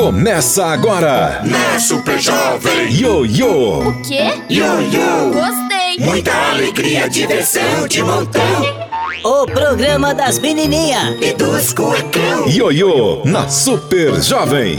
Começa agora na Super Jovem. Ioiô. O quê? Ioiô. Gostei. Muita alegria, diversão de montão O programa das menininhas e dos cuecão. Ioiô na Super Jovem.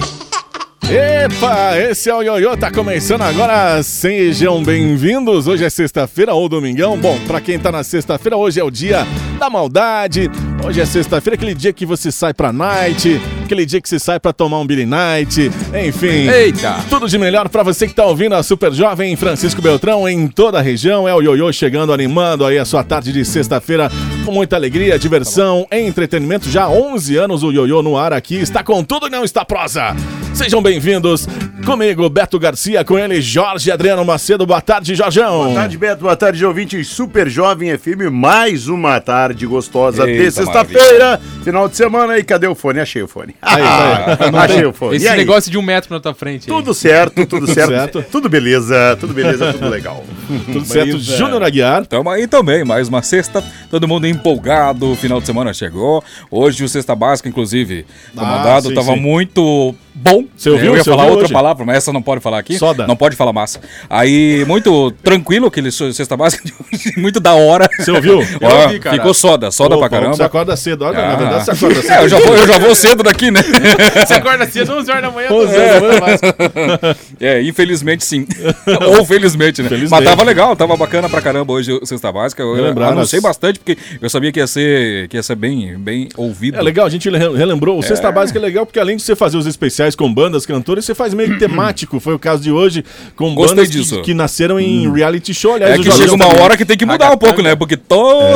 Epa, esse é o Ioiô, tá começando agora, sejam bem-vindos. Hoje é sexta-feira ou domingão. Bom, pra quem tá na sexta-feira, hoje é o dia da maldade. Hoje é sexta-feira, aquele dia que você sai pra night, aquele dia que você sai pra tomar um Billy Night, enfim. Eita! Tudo de melhor pra você que tá ouvindo a Super Jovem Francisco Beltrão em toda a região. É o Ioiô chegando, animando aí a sua tarde de sexta-feira com muita alegria, diversão, entretenimento. Já há 11 anos o Ioiô no ar aqui, está com tudo e não está prosa. Sejam bem-vindos comigo, Beto Garcia, com ele, Jorge Adriano Macedo. Boa tarde, Jorjão. Boa tarde, Beto. Boa tarde, ouvintes. Super Jovem FM, mais uma tarde gostosa Eita, de sexta-feira, final de semana. E cadê o fone? Achei o fone. Achei o fone. Esse negócio de 1 metro na tua frente. Tudo certo, tudo certo. certo. Tudo beleza, tudo legal. Tudo certo, Júnior Aguiar. Tamo aí também, mais uma sexta, todo mundo empolgado, o final de semana chegou. Hoje o Cesta Básica, inclusive, comandado, sim, tava sim. muito bom. Você ouviu? Eu ia Você falar ouviu outra hoje? palavra, mas essa não pode falar aqui. Soda. Não pode falar massa. Aí, muito tranquilo aquele Cesta Básica de hoje, muito da hora. Você ouviu? Ó, ouvi, cara. ficou soda pra Você caramba. acorda cedo. Olha, na Ah. verdade, você acorda cedo. É, eu já vou cedo daqui, né? Você acorda cedo, 11 horas da manhã. 11 horas da manhã. É, infelizmente sim. Ou felizmente, né? Felizmente. Mas tava legal, tava bacana pra caramba hoje o Cesta Básica. Eu Lembrar, anunciei mas- bastante, porque eu sabia que ia ser bem ouvido. É legal, a gente relembrou. O Cesta Básica é legal porque além de você fazer os especiais com bandas, cantores, você faz meio que temático. Foi o caso de hoje, com Gostei bandas disso. que nasceram em reality show. Aliás, É o que Jorjão chega uma também. hora que tem que mudar um pouco, né? Porque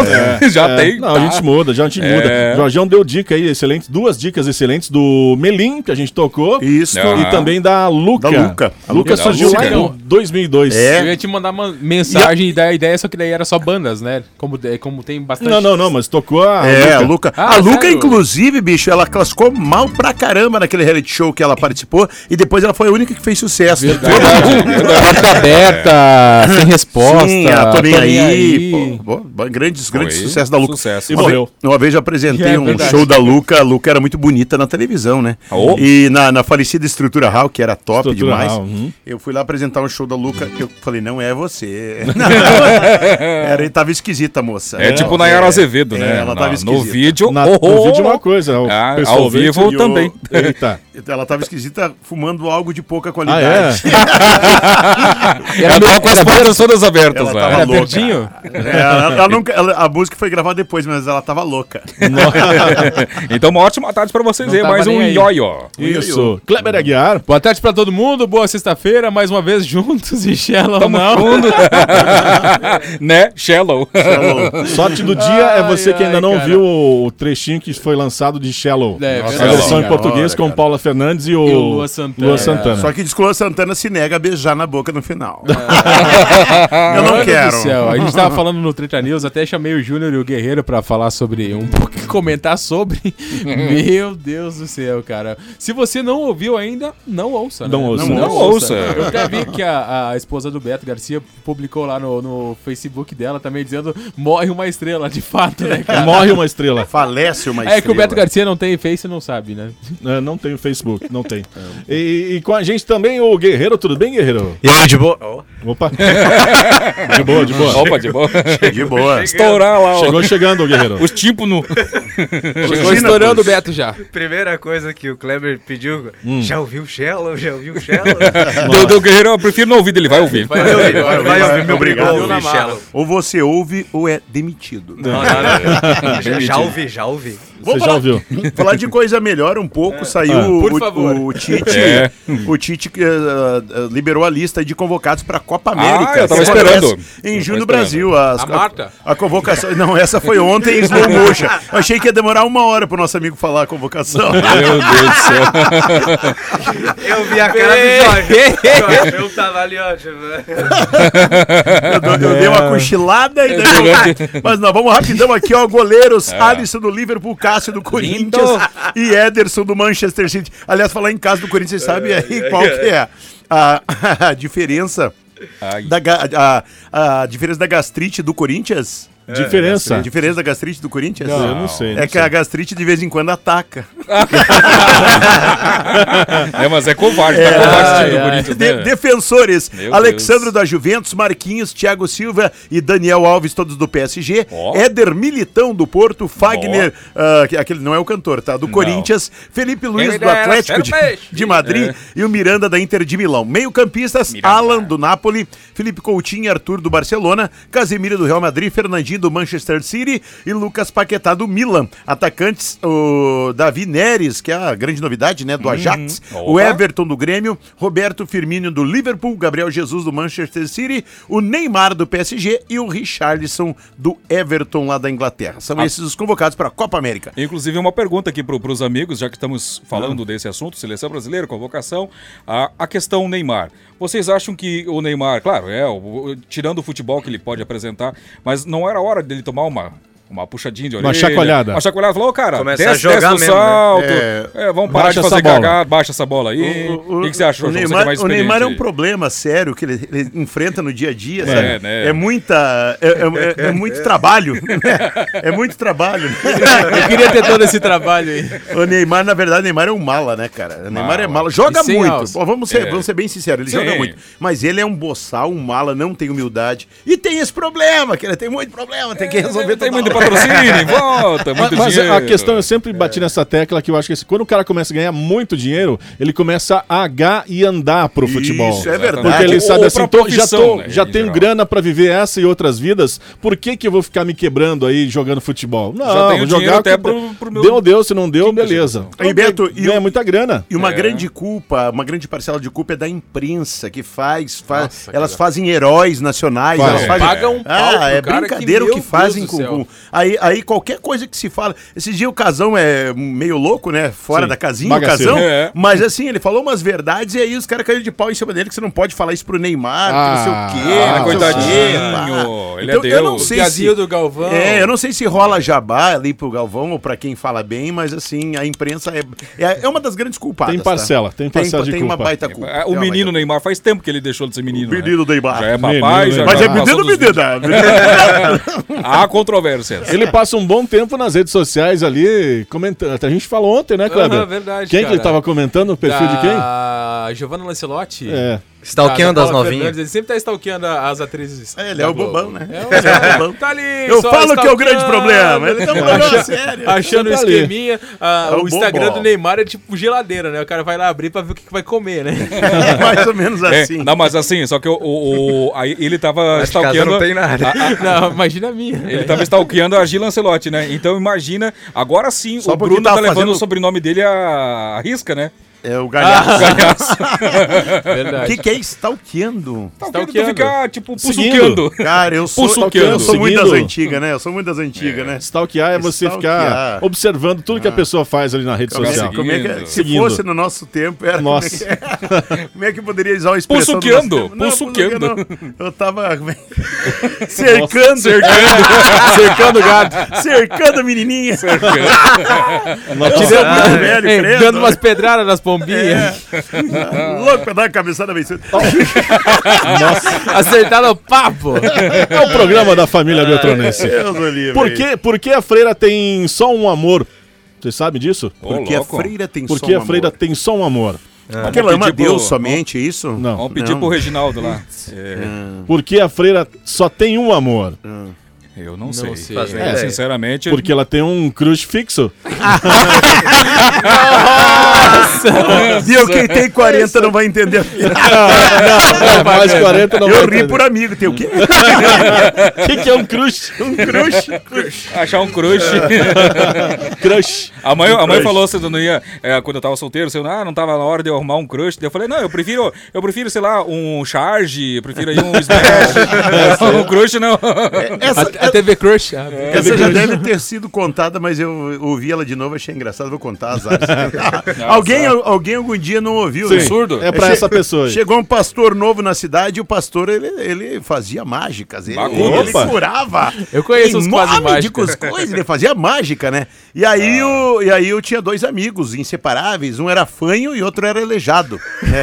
já tem. Não, a gente muda, É. muda. O Jorjão deu dica aí, excelentes, 2 dicas excelentes do Melim, que a gente tocou. Isso. Não. E também da Luca. Da Luca. A Luca Da surgiu Luca. lá em 2002. É. Eu ia te mandar uma mensagem e dar a ideia, só que daí era só bandas, né? Como tem bastante. Não, mas tocou a A Luca. Luca. Ah, A Luca, sério? inclusive, bicho, ela classificou mal pra caramba naquele reality show que ela participou e depois ela foi a única que fez sucesso. Porta aberta, sem resposta. Sim, tô bem aí. aí. Pô, grandes Foi sucessos da Luca. sucesso. E Uma morreu. Uma vez eu apresentei É um verdade. show da Luca. A Luca era muito bonita na televisão, né? Oh. E na falecida Estrutura Hall, que era top Estrutura demais. Hall, uhum. Eu fui lá apresentar um show da Luca. Eu falei, não é você. Tava esquisita, moça. É tipo Nayara Azevedo, né? ela tava no esquisita. vídeo. No vídeo é uma coisa. Ah, pessoal ao vê- vivo E também. Eita. Ela tava esquisita fumando algo de pouca Ah, é? qualidade. Ela tava com as portas todas abertas Ela lá. tava Era louca. verdinho? A música foi gravada depois, mas ela tava louca. Então, uma ótima tarde pra vocês Não aí. tava Mais um nem aí. ioiô. Isso. Kleber Aguiar. Boa tarde pra todo mundo, boa sexta-feira, mais uma vez juntos e Shallow Tamo não. fundo. Né? Shallow. Sorte do dia é você que ainda ai, não cara. viu o trechinho que foi lançado de Shallow. É, a verdade. versão em Cara, português com cara. Paula Fernandes e o Lua Santana. Só que diz que o Luan Santana se nega a beijar na boca no final. Eu não Mano quero. do céu, a gente tava falando no Treta News, até chamei o Júnior e o Guerreiro pra falar sobre um pouco, comentar sobre. Meu Deus do céu, cara. Se você não ouviu ainda, não ouça, né? Não ouça. Não ouça. Eu até vi que a esposa do Beto Garcia publicou lá no Facebook dela também dizendo morre uma estrela, de fato, né, cara? Morre uma estrela. Falece uma É que o estrela. Beto Garcia não tem Face e não sabe, né? É, não tem o Facebook, não tem. E com a gente também o Guerreiro, tudo bem, Guerreiro? E aí, de boa? Opa. De boa, de boa. Opa, de boa. De boa. Estourar lá, ó. Chegou chegando, Guerreiro. Os tímpanos. Chegou estourando o Beto já. Primeira coisa que o Kleber pediu, já ouviu o Shallow? Já ouviu o Shallow? Do Guerreiro, eu prefiro não ouvir dele, vai ouvir. Vai ouvir, meu Obrigado. obrigado. Ouvir Shallow. Ou você ouve ou é demitido. Não. Já ouvi. Você já ouviu? Falar de coisa melhor um pouco, saiu por favor. o Tite. É. O Tite liberou a lista de convocados para a Copa América. eu tava que acontece esperando. Em junho no esperando. Brasil. A Marta? A convocação. Não, essa foi ontem em slow motion. Eu achei que ia demorar 1 hora pro nosso amigo falar a convocação. Meu Deus do céu. Eu vi a cara do Jorge. Eu tava ali, ó. Eu dei uma cochilada e daí Mas não, vamos rapidão aqui, ó. Goleiros, Alisson do Liverpool, Cássio do Corinthians e Ederson do Manchester City. Aliás, falar em casa do Corinthians, você sabe aí qual que é a diferença Ai. a diferença da gastrite do Corinthians? Diferença? A diferença da gastrite do Corinthians? Eu não sei. É que a gastrite de vez em quando ataca. Mas é covarde, tá covarde esse time do Corinthians, né? Defensores, Meu Alexandro Deus. da Juventus, Marquinhos, Thiago Silva e Daniel Alves, todos do PSG. Ó. Éder Militão do Porto, Fagner, aquele não é o cantor, tá? Do Corinthians, Felipe Luiz do Atlético de Madrid e o Miranda da Inter de Milão. Meio-campistas, Alan do Napoli, Felipe Coutinho e Arthur do Barcelona, Casemiro do Real Madrid, Fernandinho do Manchester City e Lucas Paquetá do Milan. Atacantes, o Davi Neres, que é a grande novidade, né, do Ajax, o Everton do Grêmio, Roberto Firmino do Liverpool, Gabriel Jesus do Manchester City, o Neymar do PSG e o Richarlison do Everton lá da Inglaterra. São esses os convocados para a Copa América. Inclusive, uma pergunta aqui para os amigos, já que estamos falando desse assunto, seleção brasileira, convocação, a questão Neymar. Vocês acham que o Neymar, claro, tirando o futebol que ele pode apresentar, mas não era hora dele tomar uma puxadinha de orelha? Uma chacoalhada. Uma chacoalhada. Falou, cara, Começa desce a jogar do mesmo, salto. né? Vamos parar Baixa de fazer essa bola. cagada, baixa essa bola aí. O que você achou, O João? Você que é Neymar, mais o Neymar é experiente um problema sério que ele enfrenta no dia a dia, É, sabe? né? É muita... É muito trabalho. É muito trabalho. Eu queria ter todo esse trabalho aí. O Neymar, na verdade, o Neymar é um mala, né, cara? O Neymar é mala. Joga E sem muito. alça. Pô, vamos ser bem sinceros, ele Sim. joga muito. Mas ele é um boçal, um mala, não tem humildade. E tem esse problema, que ele tem muito problema, tem que resolver Tem toda muito hora. patrocínio em volta, muito Mas dinheiro. a questão, eu sempre bati nessa tecla que eu acho que quando o cara começa a ganhar muito dinheiro, ele começa a agar e andar pro futebol. Isso, é verdade. Porque ele Ou sabe assim, pra já profissão, né, já em tenho geral. grana pra viver essa e outras vidas, por que eu vou ficar me quebrando aí jogando futebol? Não, Já tenho vou dinheiro jogar até com- pro meu- Deu, se não deu, beleza. Aí, Beto, e Ganha muita grana. E uma grande culpa, uma grande parcela de culpa é da imprensa, que Nossa, elas fazem heróis nacionais, Faz. elas fazem... Paga um pau pro é cara brincadeira que, o que meu fazem Deus do céu. Aí qualquer coisa que se fala... Esse dia o Casão é meio louco, né? Fora Sim, da casinha, bagaceiro. o Casão. É. Mas assim, ele falou umas verdades e aí os caras caíram de pau em cima dele que você não pode falar isso pro Neymar, que não sei o quê. Ah, não sei o coitadinho, quê, ele Então, é eu não Deus. sei Piadinho se... do Galvão. Eu não sei se rola jabá ali pro Galvão ou pra quem fala bem, mas assim, a imprensa é uma das grandes culpadas. Tem parcela, tá? tem parcela de Tem uma culpa. baita culpa. O menino Neymar faz tempo que ele deixou de ser menino. O menino né? Neymar. Já é papai, Menino já Mas já é passou menino, dos menina. Há controvérsias. Ele passa um bom tempo nas redes sociais ali, comentando. A gente falou ontem, né, Kleber? Verdade, Quem que cara. ele tava comentando? O perfil de quem? A Giovanna Lancelotti. É. Stalkeando Da as Paula novinhas. Fernandes, ele sempre tá stalkeando as atrizes. Ele é da o Globo. bobão, né? É o Ele é o bobão. Tá ali, Eu só falo que é o grande stalkeando, problema. Ele tem um problema sério. Achando o Tá ali. esqueminha. o O Instagram bobão. do Neymar é tipo geladeira, né? O cara vai lá abrir pra ver o que vai comer, né? É mais ou menos assim. Não, mas assim, só que aí ele tava Acho que casa stalkeando. não tem nada. Não, imagina a minha. Ele tava stalkeando a Gil Lancelotti, né? Então imagina, agora sim, Só o porque Bruno tava tá levando fazendo- o sobrenome dele à risca, né? É o galhaço. O Verdade. que é stalkeando? Stalkeando tu fica, tipo, Seguindo. pussuqueando. Cara, eu sou Stalkeando. muito das Seguindo. antigas, né? Eu sou muito das antigas, né? Stalkear é você Stalkear. ficar observando tudo que a pessoa faz ali na rede Ficar social. seguindo. Como é que, se Seguindo. fosse no nosso tempo, era. Nossa. Como é que poderia usar uma expressão? do Pussuqueando, nosso tempo? Não, pussuqueando. pussuqueando não. Eu tava cercando. Cercando o gado. Cercando a menininha. Notícia- Tirando muito velho, Ei, credo. dando umas pedradas nas pombinhas. Louco pra dar uma cabeçada vencida. Acertar no papo. É o programa da família Beltronense. Deus o livre. Por que a freira tem só um amor? Você sabe disso? Porque a louco. freira tem Porque só um a freira amor. tem só um amor. Porque ela ama pedir pro- Deus somente, é isso? Não. Vamos pedir Não. pro Reginaldo lá. Porque a freira só tem um amor. Eu não sei. sei. Faz nem É, ideia. sinceramente. Porque ela tem um crush fixo. Viu? Quem tem 40 não vai entender. Mais 40 não vai Eu ri entender. por amigo. Tem o quê? O que é um crush? Um crush. Achar um crush. Crush. A mãe crush. falou, você não ia, quando eu tava solteiro, você não tava na hora de eu arrumar um crush. Daí eu falei, não, eu prefiro, sei lá, um charge, eu prefiro aí um smash. Um crush não. A TV Crush. Essa já deve ter sido contada, mas eu ouvi ela de novo, achei engraçado, vou contar as áreas. Alguém algum dia não ouviu, né? Surdo? É pra essa pessoa aí. Chegou um pastor novo na cidade e o pastor, ele fazia mágicas, ele Opa. curava. Eu conheço em os quase nome de mágicas. coisas, ele fazia mágica, né? E aí, eu tinha dois amigos inseparáveis, um era fanho e outro era aleijado. né?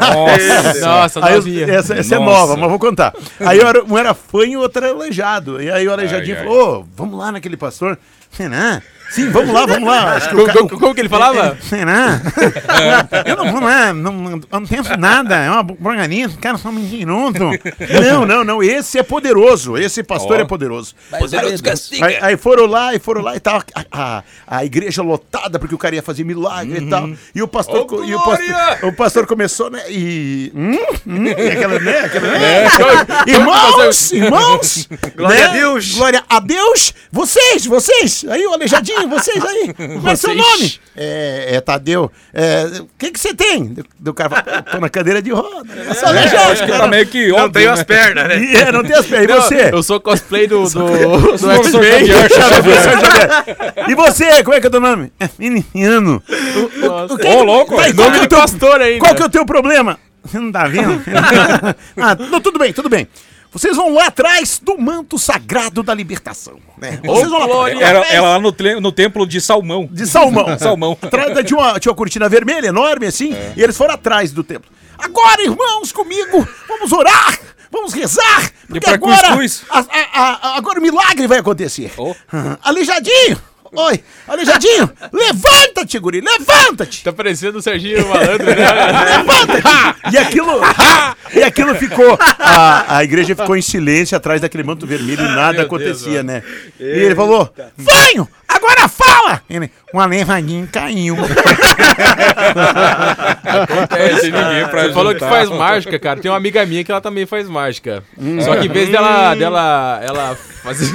Nossa, Aí novinha. essa é Nossa. nova, mas vou contar. Aí um era fanho e o outro era aleijado. E aí o Aleijadinho falou, vamos lá naquele pastor. Renan, sim, vamos lá. Acho que Como que ele falava? Renan, eu não vou lá, não penso nada, é uma porcaria, os caras são mentirosos. Não, esse é poderoso, esse pastor é poderoso. Aí foram lá e tal, a igreja lotada, porque o cara ia fazer milagre e tal, e o pastor, o pastor começou, né, irmãos, Glória a Deus. Glória a Deus, vocês, aí o Aleijadinho, vocês aí, qual é o seu nome? É Tadeu. O que você tem? Do cara fala, tô na cadeira de roda. Acho que tá meio que óbvio, Não tenho as pernas, né? Não tem as pernas. E você? Eu sou cosplay do Professor X-Men. E você, como é que é o teu nome? É Feliciano. Ô, louco, Nome de pastor ainda. Qual que é o teu problema? Você não tá vendo? Tudo bem. Vocês vão lá atrás do manto sagrado da libertação. Né? Vocês vão lá atrás. Era lá no templo de Salmão. De Salmão. Salmão. Tinha uma cortina vermelha enorme assim, e eles foram atrás do templo. Agora, irmãos, comigo, vamos orar, vamos rezar, porque agora o milagre vai acontecer. Aleijadinho! Oi, Aleijadinho, levanta-te, guri, levanta-te! Tá parecendo o Serginho Malandro, né? Levanta-te! E aquilo ficou, a igreja ficou em silêncio atrás daquele manto vermelho e nada acontecia, né? E ele falou, venho, agora fala! Ele, uma levadinha caiu. Você falou que faz mágica, cara. Tem uma amiga minha que ela também faz mágica. Só que em vez dela fazer...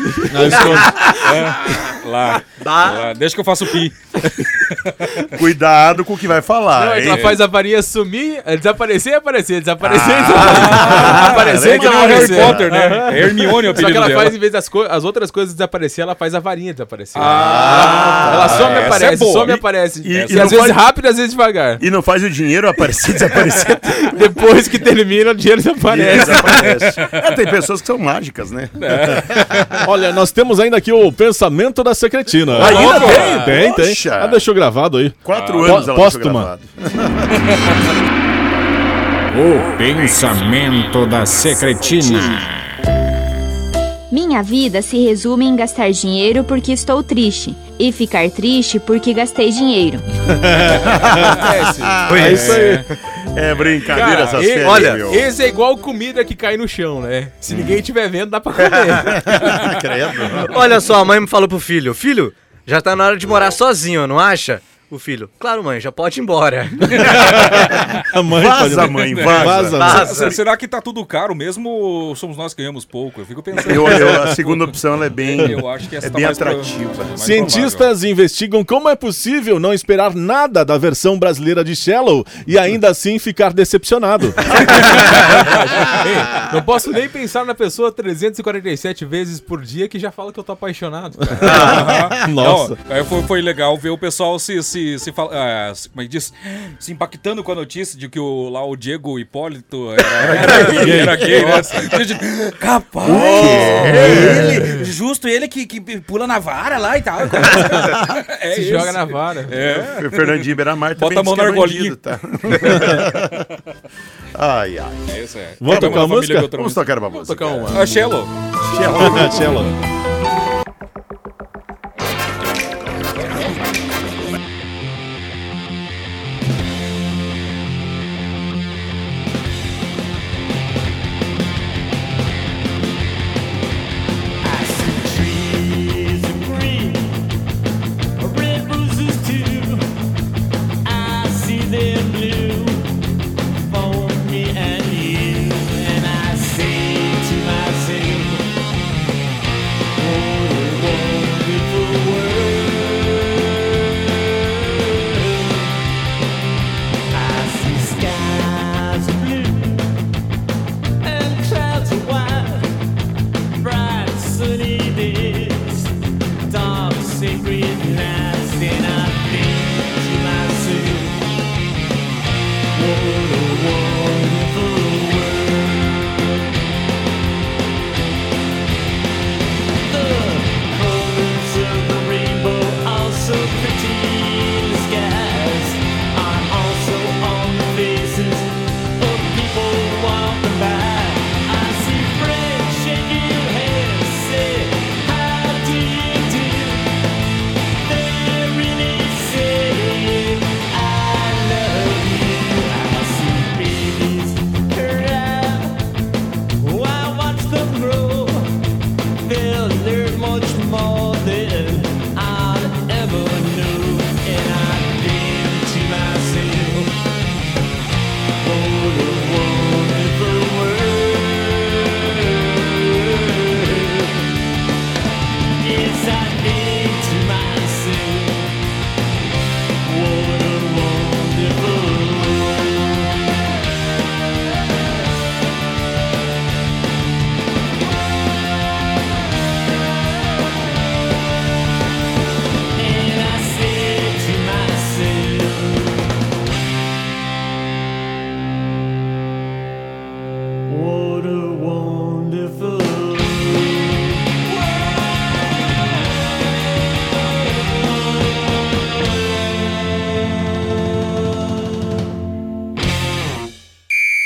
Lá. Deixa que eu faço pi. Cuidado com o que vai falar. Não, ela faz a varinha sumir, desaparecer e aparecer, desaparecer e aparecer e desaparecer. Harry Potter, né? Hermione é o apelido dela. Só que ela faz, em vez as outras coisas desaparecer, ela faz a varinha desaparecer. Ela some e aparece. E às vezes rápido, às vezes devagar. E não faz o dinheiro aparecer, desaparecer. Depois que termina, o dinheiro desaparece. Tem pessoas que são mágicas, né? Olha, nós temos ainda aqui o pensamento da secretina. Ainda tem. Poxa. Ela deixou gravado aí. 4 anos ela deixou gravado. O pensamento da secretina. Minha vida se resume em gastar dinheiro porque estou triste e ficar triste porque gastei dinheiro. É isso aí. É brincadeira essa série. Olha, esse é igual comida que cai no chão, né? Se ninguém estiver vendo, dá pra comer. Credo. Olha só, a mãe me falou pro filho, já tá na hora de morar sozinho, não acha? O filho, claro, mãe, já pode ir embora. A mãe vaza. Será que tá tudo caro mesmo ou somos nós que ganhamos pouco? Eu fico pensando. A segunda opção ela é bem, eu acho que essa bem atrativa. Cientistas investigam como é possível não esperar nada da versão brasileira de Shallow e ainda assim ficar decepcionado. Não posso nem pensar na pessoa 347 vezes por dia que já fala que eu tô apaixonado. Nossa. Não, foi legal ver o pessoal como é que diz? Se impactando com a notícia de que o Diego Hipólito era gay, né? Capaz! Justo ele que pula na vara lá e tal. Se joga na vara. O Fernandinho Beiramar também bota a mão na argolinha. Tá? Ai. Vamos tocar uma música? Vamos tocar uma música. Vamos tocar uma. A Shallow. And I say to myself, oh,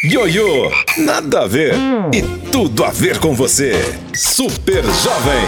Ioiô, nada a ver e tudo a ver com você. Super Jovem.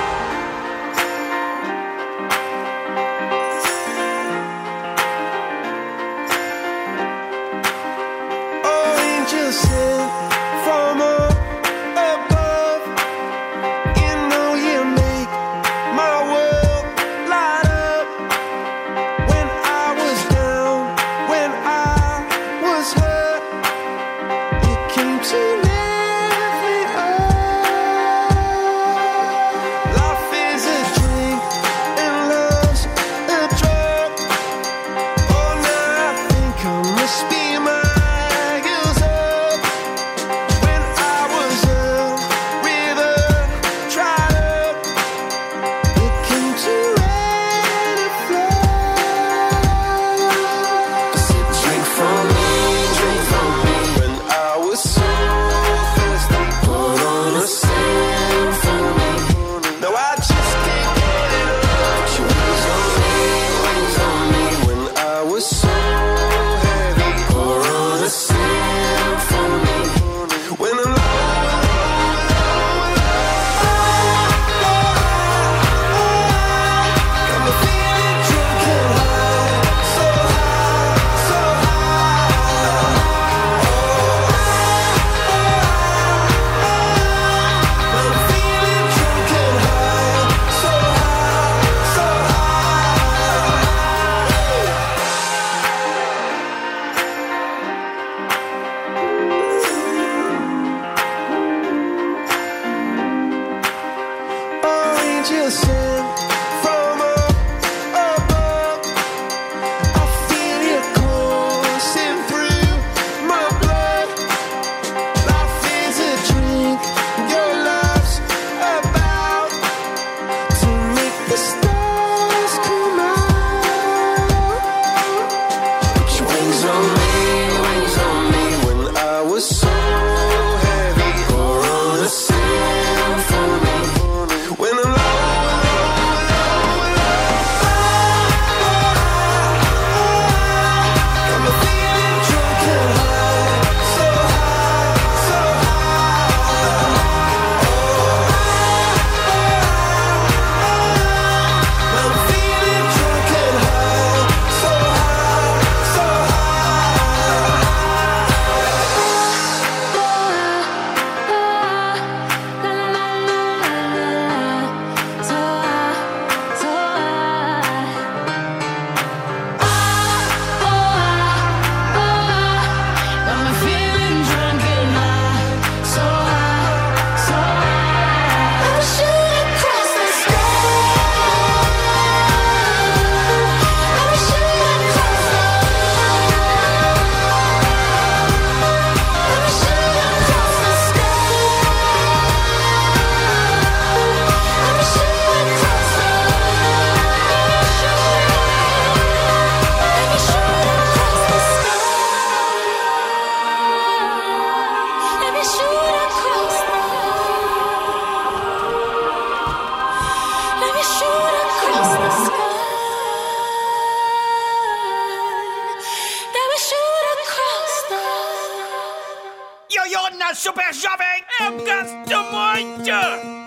Super Jovem, eu gosto muito!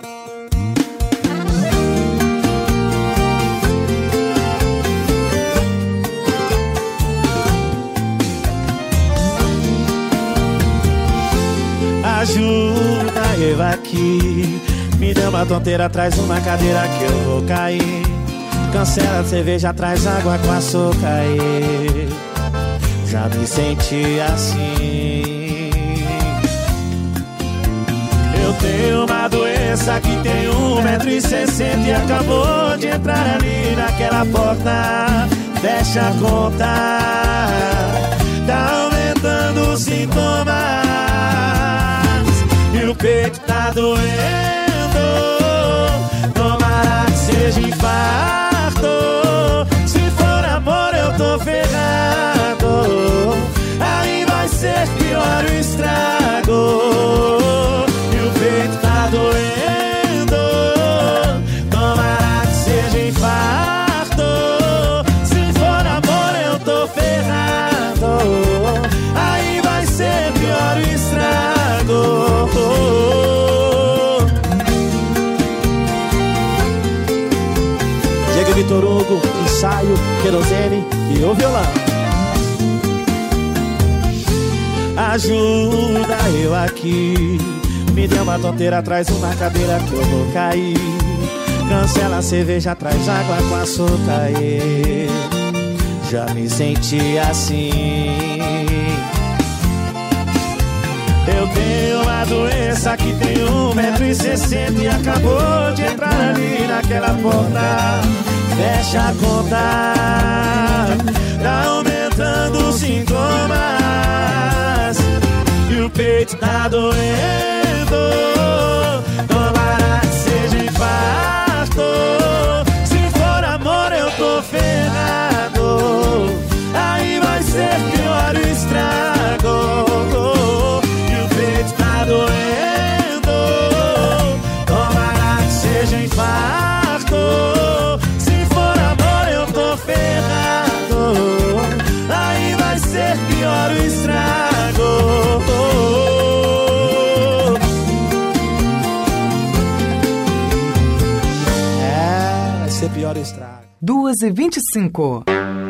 Ajuda eu aqui, me dê uma tonteira, traz uma cadeira que eu vou cair. Cancela a cerveja, traz água com açúcar aí. Já me senti assim. Eu tenho uma doença que tem 1,60 m e acabou de entrar ali naquela porta. Fecha a conta, tá aumentando os sintomas e o peito tá doendo. Tomara que seja infarto. Se for amor eu tô ferrado. Aí vai ser pior o estrago. E o peito tá doendo. Tomara que seja infarto. Se for amor eu tô ferrado. chorugo, ensaio, querosene e o violão. Ajuda eu aqui, me dê uma tonteira, traz uma cadeira que eu vou cair. Cancela a cerveja, traz água com açúcar. Já me senti assim. Eu tenho uma doença que tem 1,60 m e acabou de entrar ali naquela porta. Fecha a conta, tá aumentando os sintomas e o peito tá doendo. Tomara que seja infarto. Se for amor eu tô ferrado. Aí vai ser pior o estrago. Doendo, tomara que seja infarto. Se for amor eu tô ferrado. Aí vai ser pior o estrago. Vai ser pior o estrago. 2h25.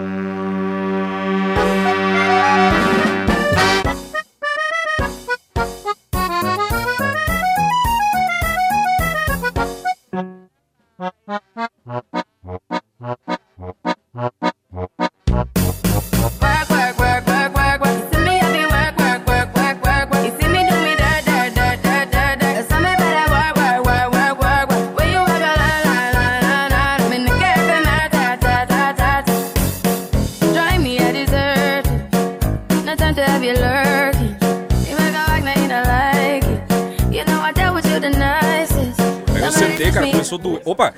Opa!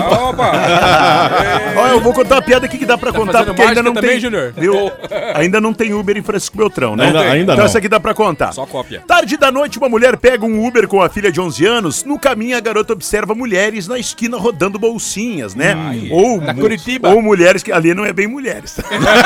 Olha, eu vou contar uma piada aqui que dá pra contar, porque ainda não também, tem. Júnior? Viu? Ainda não tem Uber em Francisco Beltrão, né? Ainda então não. essa aqui dá pra contar. Só cópia. Tarde da noite, uma mulher pega um Uber com a filha de 11 anos. No caminho, a garota observa mulheres na esquina rodando bolsinhas, né? Na Curitiba. Ou mulheres que... Ali não é bem mulheres.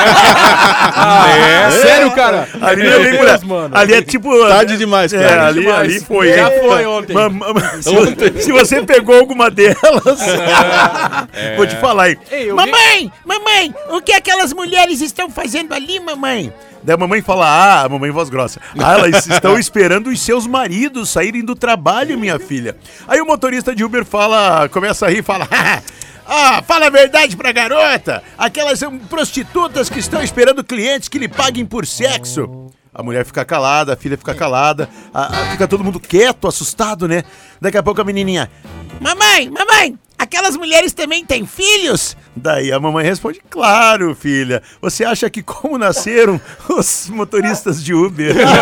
Sério, cara? Ali não é bem mulheres. Mano. Ali é tipo... Tarde demais, cara. Ali foi. Já foi ontem. Se você pegou alguma delas... Vou te falar aí. Ei, Mamãe, o que aquelas mulheres estão fazendo ali, mamãe? Daí a mamãe fala, a mamãe voz grossa. Elas estão esperando os seus maridos saírem do trabalho, minha filha. Aí o motorista de Uber começa a rir e fala, fala a verdade pra garota. Aquelas são prostitutas que estão esperando clientes que lhe paguem por sexo. A mulher fica calada, a filha fica calada, fica todo mundo quieto, assustado, né? Daqui a pouco a menininha, mamãe, aquelas mulheres também têm filhos? Daí a mamãe responde, claro, filha. Você acha que como nasceram os motoristas de Uber? Que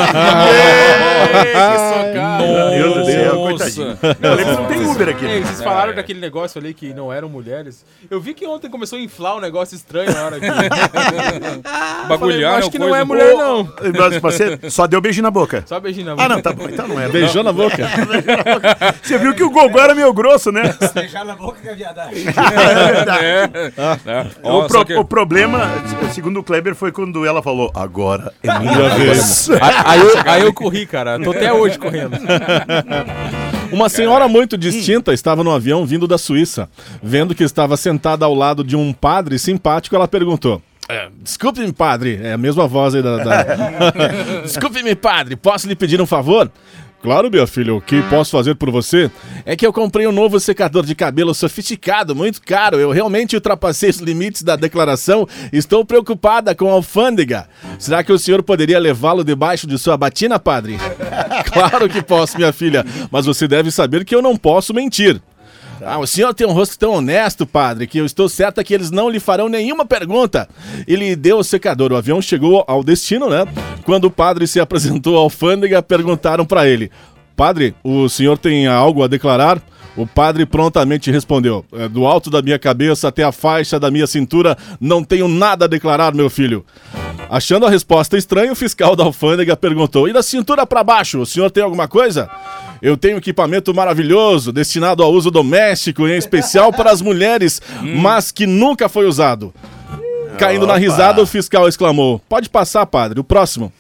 socada. Meu Deus do céu, coitadinho. Não tem Uber aqui. Ei, vocês falaram daquele negócio ali que não eram mulheres. Eu vi que ontem começou a inflar um negócio estranho na hora aqui. Bagulhar, acho que não é mulher, não. Você só deu beijo na boca. Só beijinho na boca. Ah, não, tá bom. Então não era. Beijou na boca. Você viu que o Gogó era meio grosso, né? Beijar na boca que é viadagem. É verdade. O que... problema, segundo o Kleber, foi quando ela falou, agora é minha vez. Aí eu corri, cara. Tô até hoje correndo. Uma senhora muito distinta estava no avião vindo da Suíça. Vendo que estava sentada ao lado de um padre simpático, ela perguntou, desculpe-me, padre, é a mesma voz aí Desculpe-me, padre, posso lhe pedir um favor? Claro, meu filho, o que posso fazer por você é que eu comprei um novo secador de cabelo sofisticado, muito caro. Eu realmente ultrapassei os limites da declaração. Estou preocupada com a alfândega. Será que o senhor poderia levá-lo debaixo de sua batina, padre? Claro que posso, minha filha, mas você deve saber que eu não posso mentir. O senhor tem um rosto tão honesto, padre, que eu estou certa que eles não lhe farão nenhuma pergunta. Ele deu o secador, o avião chegou ao destino, né? Quando o padre se apresentou à alfândega, perguntaram para ele, padre, o senhor tem algo a declarar? O padre prontamente respondeu, do alto da minha cabeça até a faixa da minha cintura, não tenho nada a declarar, meu filho. Achando a resposta estranha, o fiscal da alfândega perguntou, e da cintura para baixo, o senhor tem alguma coisa? Eu tenho equipamento maravilhoso, destinado ao uso doméstico, em especial para as mulheres, mas que nunca foi usado. Caindo na risada, o fiscal exclamou: "Pode passar, padre, o próximo."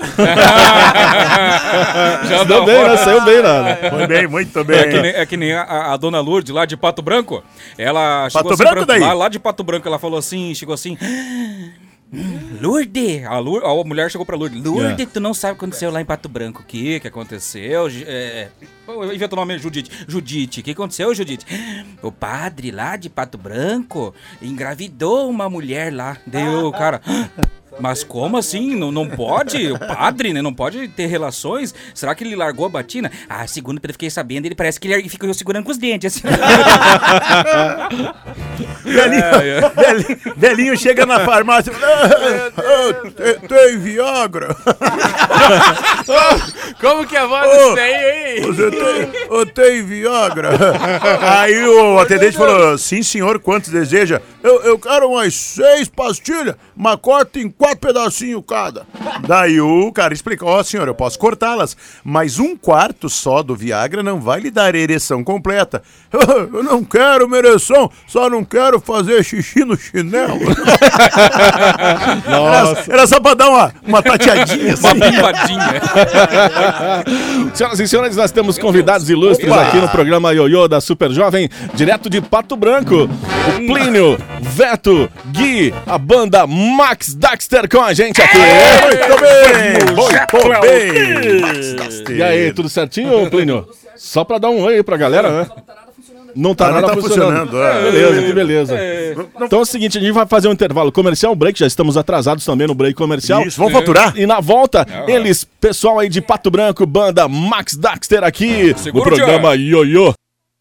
Já Deu bem, né? Saiu bem, né? Foi bem, muito bem. É que nem a dona Lourdes, lá de Pato Branco. Ela chegou Pato assim Branco daí? lá de Pato Branco, ela falou assim, chegou assim... Lourdes, a mulher chegou pra Lourdes. Lourdes, tu não sabe o que aconteceu lá em Pato Branco. O que aconteceu? Inventa o nome, Judite. Judite, o que aconteceu, Judite? O padre lá de Pato Branco engravidou uma mulher lá. Deu, cara... Mas como assim? Não pode? O padre, né? Não pode ter relações? Será que ele largou a batina? Ah, segundo que eu fiquei sabendo, ele parece que ele ficou segurando com os dentes, assim. Velhinho chega na farmácia. Tem Viagra? Como que é a voz disso daí, hein? Tem Viagra? Aí o atendente falou: "Sim, senhor, quantos deseja?" Eu quero umas 6 pastilhas, mas corta em 4 pedacinhos cada. Daí o cara explicou: "Ó, senhor, eu posso cortá-las, mas 1/4 só do Viagra não vai lhe dar ereção completa." Eu não quero uma ereção, só não quero fazer xixi no chinelo. Nossa. Era só pra dar uma tateadinha, assim. Uma pimbadinha. Senhoras e senhores, nós temos convidados ilustres aqui no programa Ioiô da Super Jovem, direto de Pato Branco. O Plínio, Veto, Gui, a banda Max Daxter com a gente aqui. Muito bem. E aí, tudo certinho, Plínio? Só pra dar um oi aí pra galera, né? Não tá nada funcionando. Beleza, que beleza. Então é o seguinte, a gente vai fazer um intervalo comercial, break, já estamos atrasados também no break comercial. Isso, vamos faturar? E na volta, eles, pessoal aí de Pato Branco, banda Max Daxter aqui no programa Ioiô.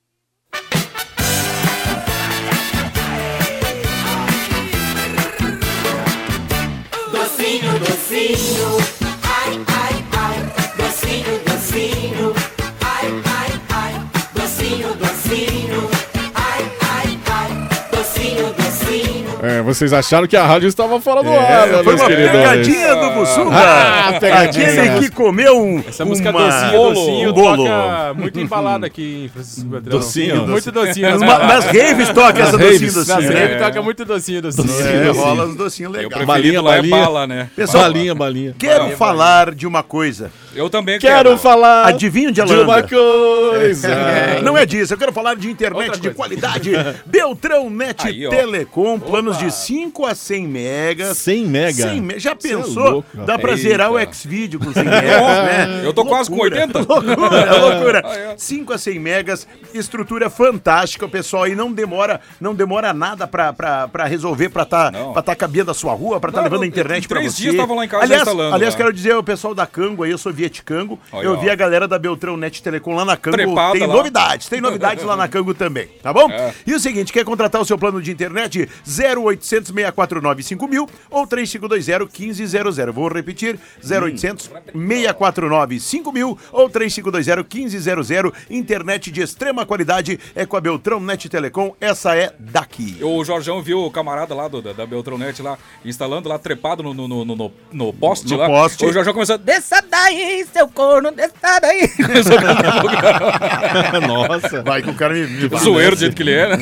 Docinho, docinho, ai, ai, ai. Docinho, docinho, ai, ai, ai. Docinho, docinho, ai, ai, ai. Docinho, docinho. Vocês acharam que a rádio estava fora do ar, né, foi meus uma queridos? pegadinha do Buçuga. Pegadinha. Aquele que comeu Essa música docinho toca muito embalada aqui em Francisco Beltrão. Docinho. Muito docinho. Nas raves toca essa docinho. Nas raves toca muito docinho. Rola os docinhos Eu legais. preferi lá é bala, né? Pessoal, Balinha. quero falar de uma coisa. Eu também Quero falar Adivinho de de Alanda. uma coisa. Não é disso, eu quero falar de internet de qualidade. Beltrão Net Aí, ó. Telecom, planos de 5 a 100 megas. 100 mega? 100 me... Já Cê é pensou? louco, Dá pra zerar o Xvideo com 100 megas, né? Eu tô quase com 80. Loucura. Ah, é. 5 a 100 megas, estrutura fantástica, o pessoal aí não demora nada pra resolver, pra tá cabendo a sua rua, pra tá levando a internet pra você. 3 dias estavam lá em casa aliás, instalando. Aliás, lá. quero dizer ao pessoal da Cango aí, eu sou Vietcango, Aí, eu ó. vi a galera da Beltrão Net Telecom lá na Cango, Trepada tem lá. novidades lá na Cango também, tá bom? É. E o seguinte, quer contratar o seu plano de internet? 0800 649 5000 ou 3520-1500. Vou repetir, 0800 649 5000 ou 3520-1500. Internet de extrema qualidade é com a Beltrão Net Telecom, essa é daqui. O Jorjão viu o camarada lá da Beltronet lá, instalando lá, trepado no poste No lá. poste. O Jorjão começou, desça daí, seu corno, desça daí. Começou a cantar pro cara. Nossa. Vai que o cara me Zoeiro do jeito que ele é, né?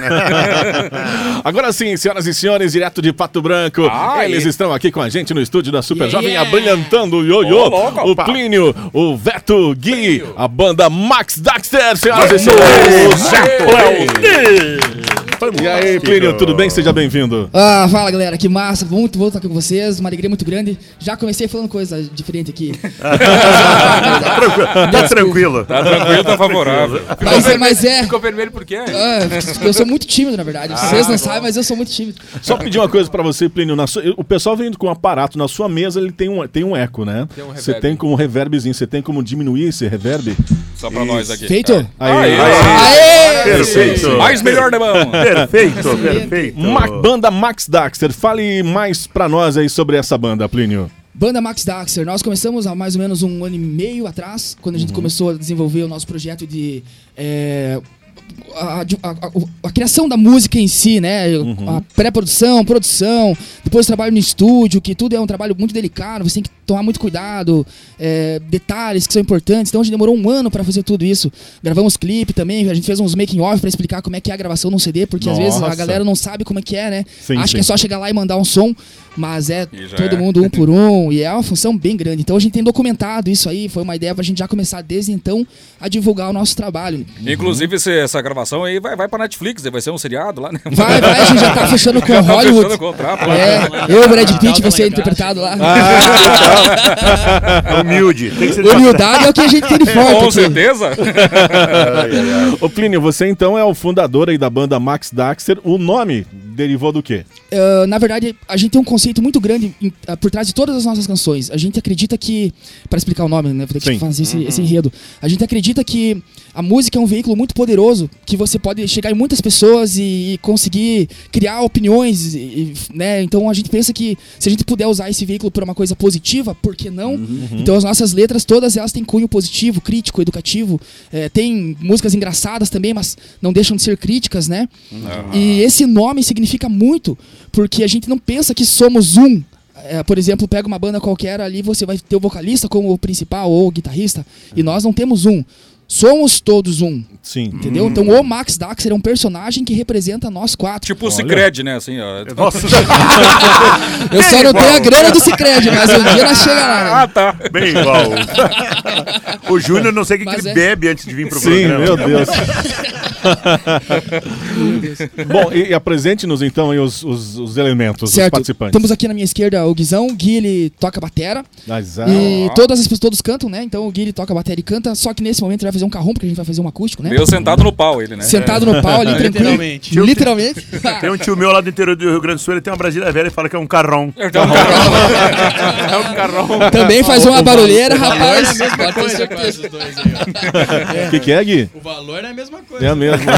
Agora sim, senhoras e senhores, direto de Pato Branco, eles estão aqui com a gente no estúdio da Super Jovem, abrilhantando o Ioiô, Ô, louco, o Plínio, o Veto, Gui, a banda Max Daxter, senhoras e senhores. E aí, Plínio, tudo bem? Seja bem-vindo. Fala galera, que massa, muito bom estar com vocês, uma alegria muito grande. Já comecei falando coisa diferente aqui. Tá tranquilo. Tá tranquilo, tá favorável. Mas é. Ficou vermelho por quê? Eu sou muito tímido, na verdade. Vocês não sabem, mas eu sou muito tímido. Só pedir uma coisa pra você, Plínio. O pessoal vem com um aparato, na sua mesa ele tem um eco, né? Tem um Você reverb. tem como um reverbzinho, você tem como diminuir esse reverb? Só pra nós aqui. Feito? Aí. Perfeito. Mais melhor da mão. Perfeito. Banda Max Daxter, fale mais pra nós aí sobre essa banda, Plínio. Banda Max Daxter, nós começamos há mais ou menos 1 ano e meio atrás, quando a gente começou a desenvolver o nosso projeto de a criação da música em si, né? A pré-produção, produção, depois o trabalho no estúdio, que tudo é um trabalho muito delicado, você tem que tomar muito cuidado, detalhes que são importantes. Então a gente demorou 1 ano pra fazer tudo isso. Gravamos clipe também, a gente fez uns making-off pra explicar como é que é a gravação num CD, porque às vezes a galera não sabe como é que é, né? Acha que é só chegar lá e mandar um som, mas todo mundo um por um, e é uma função bem grande. Então a gente tem documentado isso aí, foi uma ideia pra gente já começar desde então a divulgar o nosso trabalho. Inclusive, essa gravação aí vai pra Netflix, vai ser um seriado lá, né? Vai, a gente já tá fechando com Hollywood. Fechando o contrato, eu e o Brad Pitt vai ser interpretado lá. Humilde. Tem que ser Humildade é o que a gente tem de forte. Com aqui. certeza. Ô Plínio, você então é o fundador aí da banda Max Daxter. O nome derivou do quê? Na verdade, a gente tem um conceito muito grande por trás de todas as nossas canções. A gente acredita que... Para explicar o nome, né? Vou ter que fazer esse enredo. A gente acredita que a música é um veículo muito poderoso, que você pode chegar em muitas pessoas e conseguir criar opiniões, né? Então a gente pensa que se a gente puder usar esse veículo para uma coisa positiva, por que não? Então as nossas letras, todas elas têm cunho positivo, crítico, educativo. Tem músicas engraçadas também, mas não deixam de ser críticas, né? E esse nome significa muito, porque a gente não pensa que somos um. Por exemplo, pega uma banda qualquer ali, você vai ter o vocalista como o principal ou o guitarrista, e nós não temos um. Somos todos um. Sim. Entendeu? Então o Max Daxter é um personagem que representa nós 4. Tipo o Cicred, né? Assim, ó. Nossa. Eu só não tenho a grana do Cicred, mas um dia nós chega lá. Né? Ah, tá. Bem igual. O Júnior não sei o que ele bebe antes de vir pro programa. Sim, meu Deus. Bom, e apresente-nos então aí os elementos, certo. os participantes. Estamos aqui na minha esquerda o Guizão. O Gui, ele toca batera. E todas as pessoas, todos cantam, né? Então o Gui, ele toca batera e canta. Só que nesse momento ele vai fazer um carrom, porque a gente vai fazer um acústico, né? Meio sentado no pau ele, né? Sentado no pau ali, tranquilo. Literalmente. Tem um tio meu lá do interior do Rio Grande do Sul, ele tem uma Brasília velha e fala que é um carrão. É um carrão. Também faz uma barulheira, rapaz. O que é, Gui? O valor é a mesma coisa. É a mesma.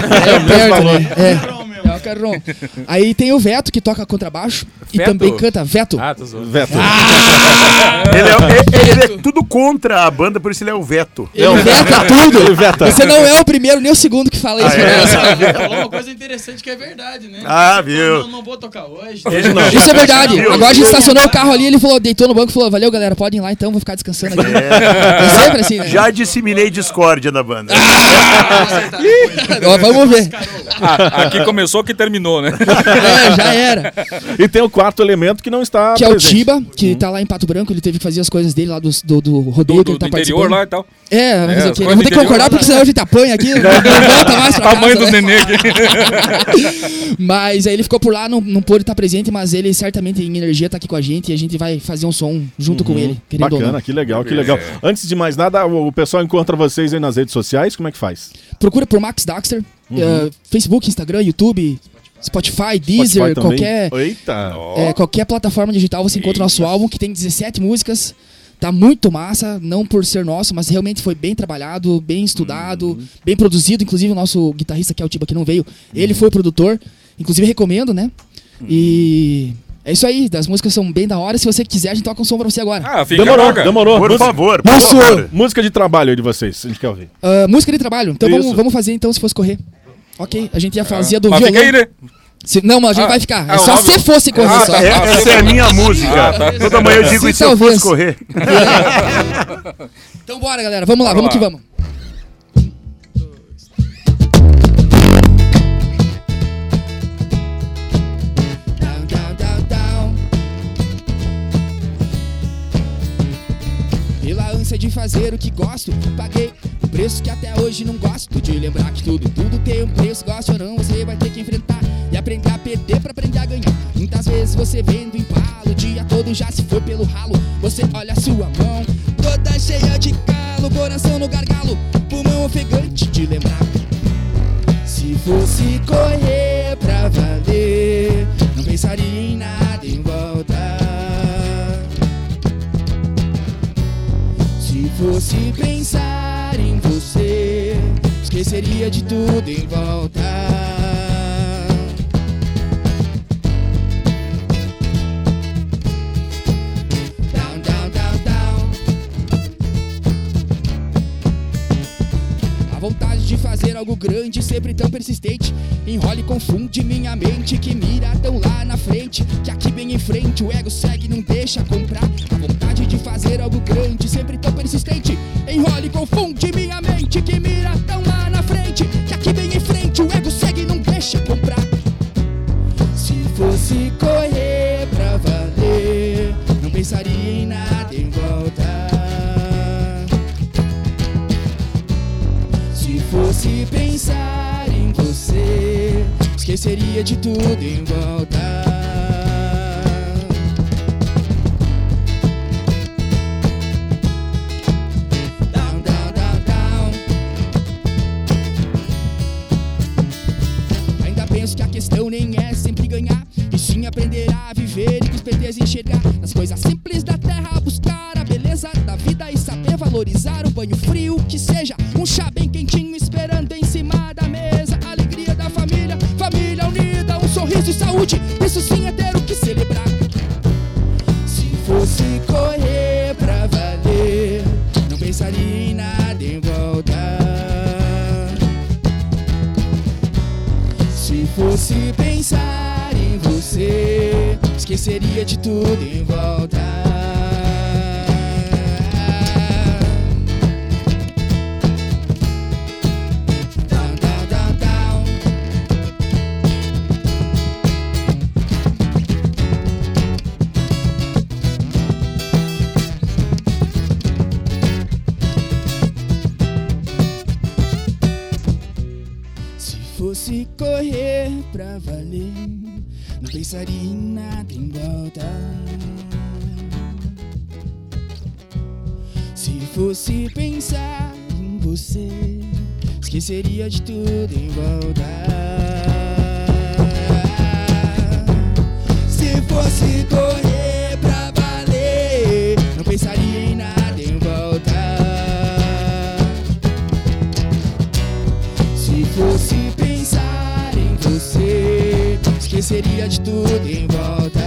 É o carrom. Aí tem o Veto, que toca contrabaixo. E Veto? também canta. Veto. Tô zoando. Veto. Ele é tudo contra a banda, por isso ele é o Veto. Ele veta tudo. Ele veta. Você não é o primeiro nem o segundo que fala isso. Falou uma coisa interessante que é verdade, né? Viu? Não vou tocar hoje. Isso é verdade. Agora a gente estacionou o carro ali, ele falou, deitou no banco e falou, valeu galera, podem ir lá então, vou ficar descansando aqui. É sempre assim, né? Já disseminei discórdia na banda. Vamos ver. Aqui começou, que terminou, né? Já era. E tem o quarto elemento que não está Que é o presente. Tiba, que tá lá em Pato Branco, ele teve que fazer as coisas dele lá do rodeio que ele tá do interior participando. lá e tal. Mas as aqui, eu coisas vou do ter que interior. concordar porque senão a gente apanha aqui. Não volta mais pra Tamanho casa, do né? nenê aqui. Mas aí ele ficou por lá, não pôde estar presente, mas ele certamente em energia tá aqui com a gente e a gente vai fazer um som junto com ele, querendo ou não. Bacana, que legal, que legal. Antes de mais nada, o pessoal encontra vocês aí nas redes sociais, como é que faz? Procura por Max Daxter, Facebook, Instagram, YouTube, Spotify, Deezer, Spotify também? qualquer, Eita! qualquer plataforma digital você encontra o nosso álbum, que tem 17 músicas. Tá muito massa, não por ser nosso, mas realmente foi bem trabalhado, bem estudado, bem produzido. Inclusive o nosso guitarrista, que é o Tiba, que não veio, ele foi o produtor. Inclusive recomendo, né? E é isso aí, as músicas são bem da hora. Se você quiser, a gente toca um som pra você agora. Fica Demorou. Por favor. Música de trabalho aí de vocês, a gente quer ouvir. Música de trabalho. Então vamos fazer então, se fosse correr. Ok, a gente ia fazer do Mas violão. fica aí, né? Não, mas a gente vai ficar. É só o se fosse correr só. Essa é a minha música. Toda manhã eu digo isso se eu fosse correr. Então bora, galera. Vamos lá, vamos que vamos. Pela ânsia de fazer o que gosto, paguei um preço que até hoje não gosto de lembrar que tudo tem um preço, gosta ou não, você vai ter que enfrentar e aprender a perder pra aprender a ganhar. Muitas vezes você vendo empalo, o dia todo já se foi pelo ralo. Você olha a sua mão, toda cheia de calo, coração no gargalo, pulmão ofegante de lembrar. Se fosse correr pra valer, não pensaria em nada em volta. Se fosse pensar em você, esqueceria de tudo em volta. Down, down, down, down. A vontade de fazer algo grande, sempre tão persistente. Enrola e confunde minha mente, que mira tão lá na frente, que aqui bem em frente o ego segue, não deixa comprar. A vontade de fazer algo grande, sempre tão persistente. Enrola e confunde minha mente, que mira tão lá na frente, que aqui bem em frente o ego segue, não deixa comprar. Se fosse correr pra valer, não pensaria em nada em volta. Se fosse pensar em você, esqueceria de tudo em volta. Down, down, down, down. Ainda penso que a questão nem é sempre ganhar, e sim aprender a viver e com os PTs enxergar nas coisas simples da terra, buscar a beleza da vida e saber valorizar o banho frio, que seja um chá bem quentinho esperando em cima da mesa. A alegria da família, família unida, um sorriso e saúde, isso sim é ter o que celebrar. Se fosse correr pra valer, não pensaria em nada em volta. Se fosse pensar em você, esqueceria de tudo em volta. Down, down, down, down. Se fosse correr pra valer, não pensaria em nada em volta. Se fosse pensar em você, esqueceria de tudo em volta. Se fosse correr pra valer, não pensaria em nada em volta. Se fosse pensar em você, esqueceria de tudo em volta.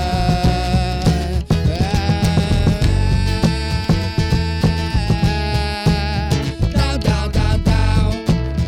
Down, down, down, down.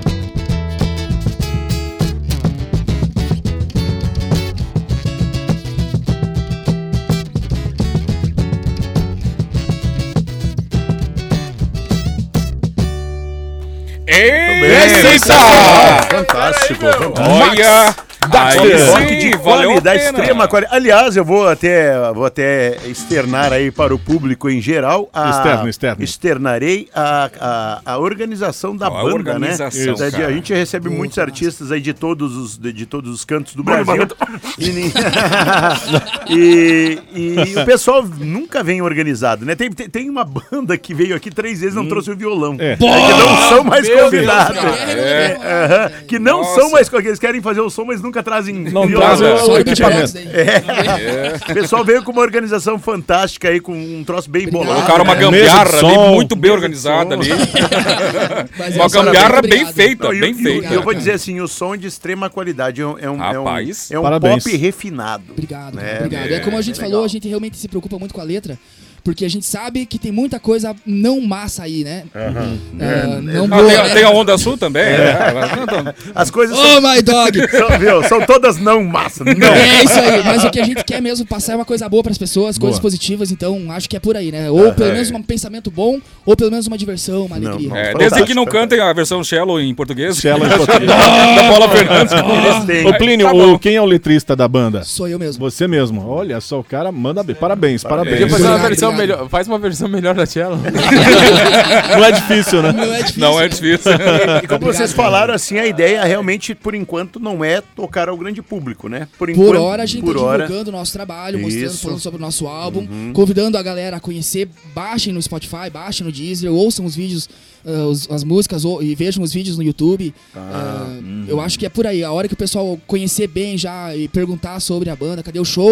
Fantástico. Olha! Que valeu a qualidade, pena. extrema qualidade. Aliás, eu vou até externar aí para o público em geral. Externo. Externarei a organização da banda, organização, né? cara. A gente recebe muitos artistas aí de todos os cantos do Brasil. E o pessoal nunca vem organizado, né? Tem uma banda que veio aqui 3 vezes e não trouxe o violão. Que não são mais convidados. Que não são mais convidados. Eles querem fazer o som, mas nunca trazem trazem Só o no equipamento. O pessoal veio com uma organização fantástica aí, com um troço bem bolado. Colocaram uma Mesa gambiarra de ali, som. muito bem organizada ali. Mas Uma só gambiarra obrigado. bem feita, Não, bem feita. E eu vou dizer assim, o som é de extrema qualidade. Rapaz, é um parabéns. pop refinado. Obrigado, É, obrigado. É como a gente falou, legal. a gente realmente se preocupa muito com a letra, porque a gente sabe que tem muita coisa não massa aí, né? Não boa, né? tem a Onda Sul também. As coisas Oh my dog! são todas não massa. Não. É isso aí, mas o que a gente quer mesmo passar é uma coisa boa pras pessoas, coisas positivas, então acho que é por aí, né? Ou pelo menos um pensamento bom, ou pelo menos uma diversão, uma alegria. Desde que não cantem a versão Shallow em português. Shallow em português. Da Paula Fernandes. Eles têm. Ô Plínio, Tá bom. quem é o letrista da banda? Sou eu mesmo. Você mesmo. Olha só, o cara manda bem. Parabéns. Podia fazer uma Obrigado, versão obrigado. melhor. Faz uma versão melhor da Cello. Não é difícil, né? Não é difícil. Não é difícil. E como vocês falaram, assim, a ideia realmente, por enquanto, não é tocar ao grande público, né? Por enquanto, hora a gente tá divulgando o nosso trabalho, mostrando, Isso. falando sobre o nosso álbum, convidando a galera a conhecer, baixem no Spotify, baixem no Deezer, ouçam os vídeos, as músicas e vejam os vídeos no YouTube. Eu acho que é por aí. A hora que o pessoal conhecer bem já e perguntar sobre a banda, cadê o show?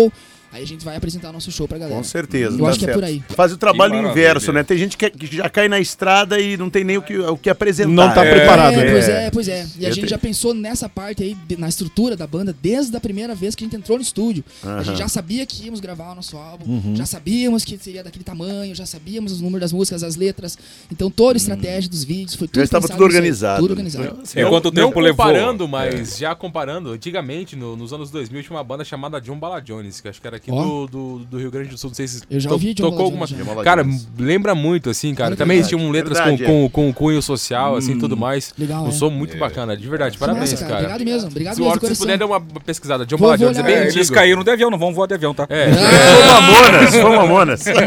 Aí a gente vai apresentar nosso show pra galera. Com certeza. Eu tá acho que é certo. por aí. Faz o trabalho Que maravilha. inverso, né? Tem gente que já cai na estrada e não tem nem o que apresentar. Não tá preparado. Pois é. E a gente já pensou nessa parte aí, na estrutura da banda, desde a primeira vez que a gente entrou no estúdio. A gente já sabia que íamos gravar o nosso álbum, já sabíamos que seria daquele tamanho, já sabíamos os números das músicas, as letras. Então toda a estratégia dos vídeos foi tudo Já estava pensado tudo nisso aí, organizado. Tudo organizado. Quanto tempo não comparando, levou? mas já comparando, antigamente, nos anos 2000, tinha uma banda chamada John Bala Jones, que acho que era aqui Ó. do Rio Grande do Sul, não sei se Eu já ouvi John tocou Bala alguma... Jones, já. Cara, lembra muito, assim, cara. Olha, Também verdade. tinham letras Verdade, com cunho social, assim, tudo mais. Legal, Um né? som muito bacana, de verdade. Parabéns, Nossa, cara. Obrigado mesmo, obrigado Se mesmo de você puder coração. dar uma pesquisada, John Vou Bala Jones é olhar. bem Eles antigo. caíram de avião, não vão voar de avião, tá? É. Foi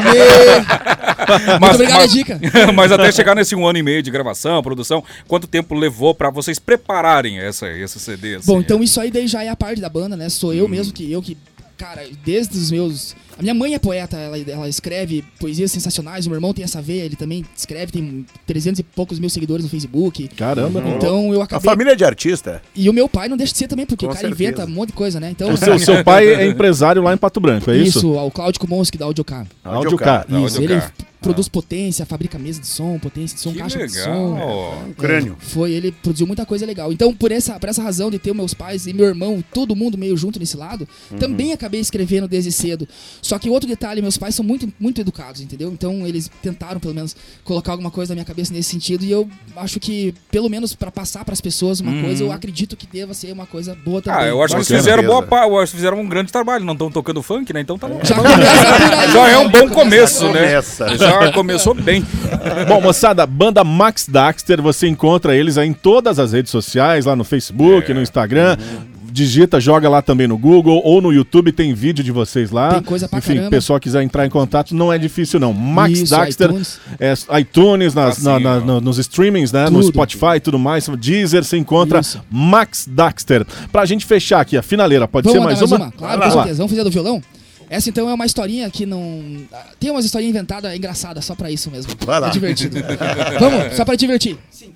Muito obrigado a dica. Mas até chegar nesse 1 ano e meio de gravação, produção, quanto tempo levou pra vocês prepararem esse CD? Assim? Bom, então isso aí daí já é a parte da banda, né? Sou eu mesmo que, cara, desde os meus... A minha mãe é poeta, ela escreve poesias sensacionais, o meu irmão tem essa veia, ele também escreve, tem 300 e poucos mil seguidores no Facebook. Caramba. Então eu A acabei... família de artista. E o meu pai não deixa de ser também, porque Com o cara certeza. inventa um monte de coisa, né? Então... O seu pai é empresário lá em Pato Branco, é isso? Isso, o Cláudio Kumonski da Audiocar. Audiocar. Isso, ele produz potência, fabrica mesa de som, potência de som, Que caixa de legal. som. Crânio. Ele produziu muita coisa legal. Então, por essa razão de ter meus pais e meu irmão, todo mundo meio junto nesse lado, também acabei escrevendo desde cedo. Só que outro detalhe, meus pais são muito, muito educados, entendeu? Então, eles tentaram, pelo menos, colocar alguma coisa na minha cabeça nesse sentido. E eu acho que, pelo menos, pra passar pras pessoas uma coisa, eu acredito que deva ser uma coisa boa também. Eu acho que eles fizeram eles fizeram um grande trabalho, não estão tocando funk, né? Então tá bom. Já começa por aí, Já é um né? bom começo, né? Começa. Já começou bem. Bom, moçada, banda Max Daxter, você encontra eles aí em todas as redes sociais, lá no Facebook, no Instagram. Digita, joga lá também no Google ou no YouTube, tem vídeo de vocês lá. Tem coisa pra Enfim, caramba. o pessoal quiser entrar em contato, não é difícil não. Max Isso, Daxter, iTunes, nos streamings, né? No Tudo. Spotify e tudo mais, Deezer, você encontra Isso. Max Daxter. Pra gente fechar aqui a finaleira, pode ser mais uma? Claro, com certeza. Vamos fazer do violão? Essa então é uma historinha que não... Tem umas historinhas inventadas engraçadas só pra isso mesmo. Vai lá. É divertido. Vamos, só pra divertir. Sim.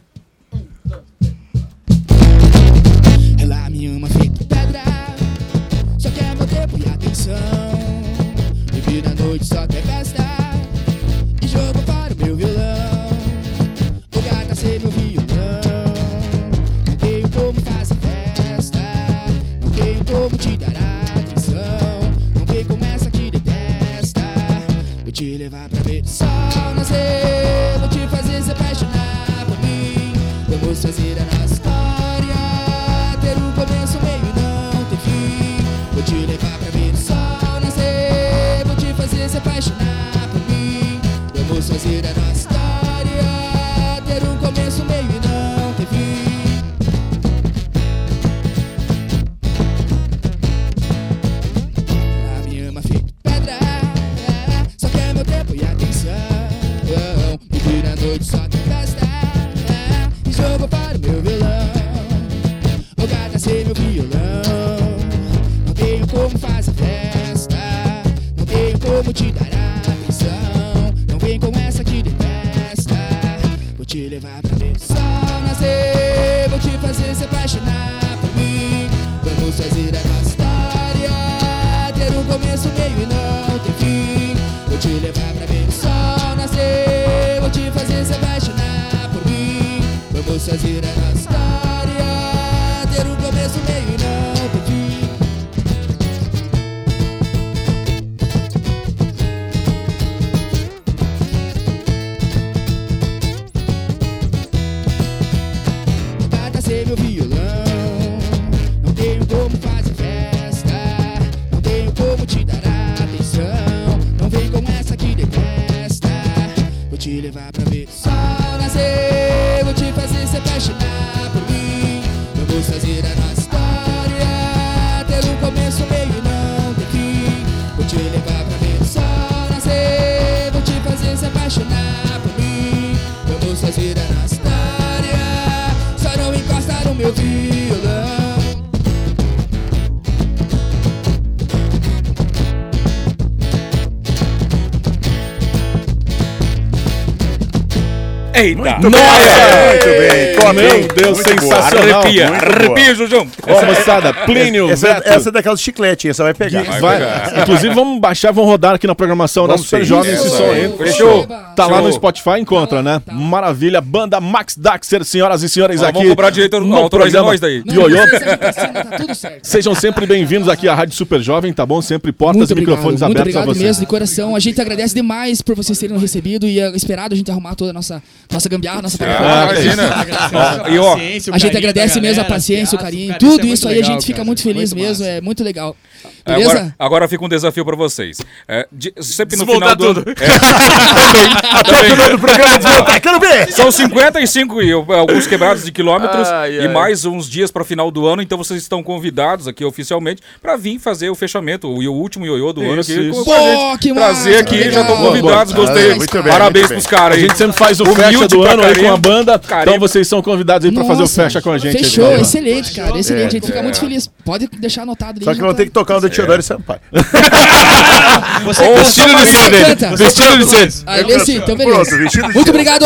Ela me ama feito pedra, só quer meu tempo e atenção. Vive na noite só quer festa e jogo para o meu violão. O gata ser meu violão. Não tenho como fazer festa, não tenho como te dar atenção. Não tem como essa que detesta. Vou te levar pra ver o sol nascer, vou te fazer se apaixonar por mim. Vamos fazer a nossa história ter um começo, meio e não ter fim. Vou te levar pra ver o sol nascer, vou te fazer se apaixonar por mim. Vamos fazer a nossa história ter um começo, meio e não ter fim. Ela me ama feito pedra, só quer meu tempo e atenção. Vive na noite só quer festa e jogo para o meu violão. O gata ser meu violão. Não tenho como fazer festa, não tenho como te dar atenção. Não vem com essa que detesta. Vou te levar pra ver o sol nascer, vou te fazer se apaixonar por mim. Vamos fazer a nossa história ter um começo, meio e não ter fim. Vou te levar pra ver o sol nascer, vou te fazer se apaixonar por mim. Vamos fazer a nossa história ter um começo, meio e não ter fim. Gata ser meu violão, não tenho como fazer festa, não tenho como te dar atenção. Não vem com essa que detesta. Vou te levar pra ver o sol nascer, vou te fazer se apaixonar por mim. Vamos fazer a nossa história ter um começo, meio e não ter fim. Vou te levar pra ver o sol nascer, vou te fazer se apaixonar por mim. Vamos fazer a nossa história, só não encosta no meu violão. Eita! Muito bem. Top, Meu hein? Deus, Muito boa. sensacional. Arrepia, Muito arrepia, Jujão. Ó, moçada, Plínio, Essa Beto. é daquelas chiclete, essa vai pegar. Inclusive, vamos baixar, vamos rodar aqui na programação da Vamos Super sim. Jovem. Esse som aí. Fechou. Tá lá Show. no Spotify, encontra, né? Maravilha. Banda Max Daxer, senhoras e senhores, aqui. Vamos cobrar direito no autorais de programa nós daí. Ioiô. Tá tudo certo. Sejam sempre bem-vindos aqui à Rádio Super Jovem, tá bom? Sempre portas Muito e microfones muito abertos a obrigado vocês. mesmo, de coração. A gente agradece demais por vocês terem nos recebido e é esperado a gente arrumar toda a nossa gambiarra, nossa Imagina. E ó, A gente agradece mesmo a paciência, o carinho, tudo isso aí a gente fica muito feliz mesmo, é muito legal. Beleza? agora fica um desafio pra vocês. Sempre no Desmontar final do ano. tudo. Até o final do programa desmontar, quero ver! São 55 e alguns quebrados de quilômetros Ai, e ai. mais uns dias para final do ano, então vocês estão convidados aqui oficialmente para vir fazer o fechamento, o último ioiô do ano aqui. Isso. Com a gente. Que Trazer massa, aqui, que já estão legal. convidados, gostei. Muito bem, Parabéns muito pros caras A aí. gente sempre faz o Humilde fecha do pra ano aí com a caramba. banda, então Caramba. vocês são convidados aí pra fazer o Nossa, fecha com a gente. Fechou, aí, né? excelente, cara, excelente. A gente fica muito feliz. Pode deixar anotado ali. Só que já vão tá. ter que tocar o do Teodoro Sampaio. Vestido de Você seda. canta. Vestido de seda. Ah, ele sim, então Pronto, beleza. vestido de Muito seda. obrigado!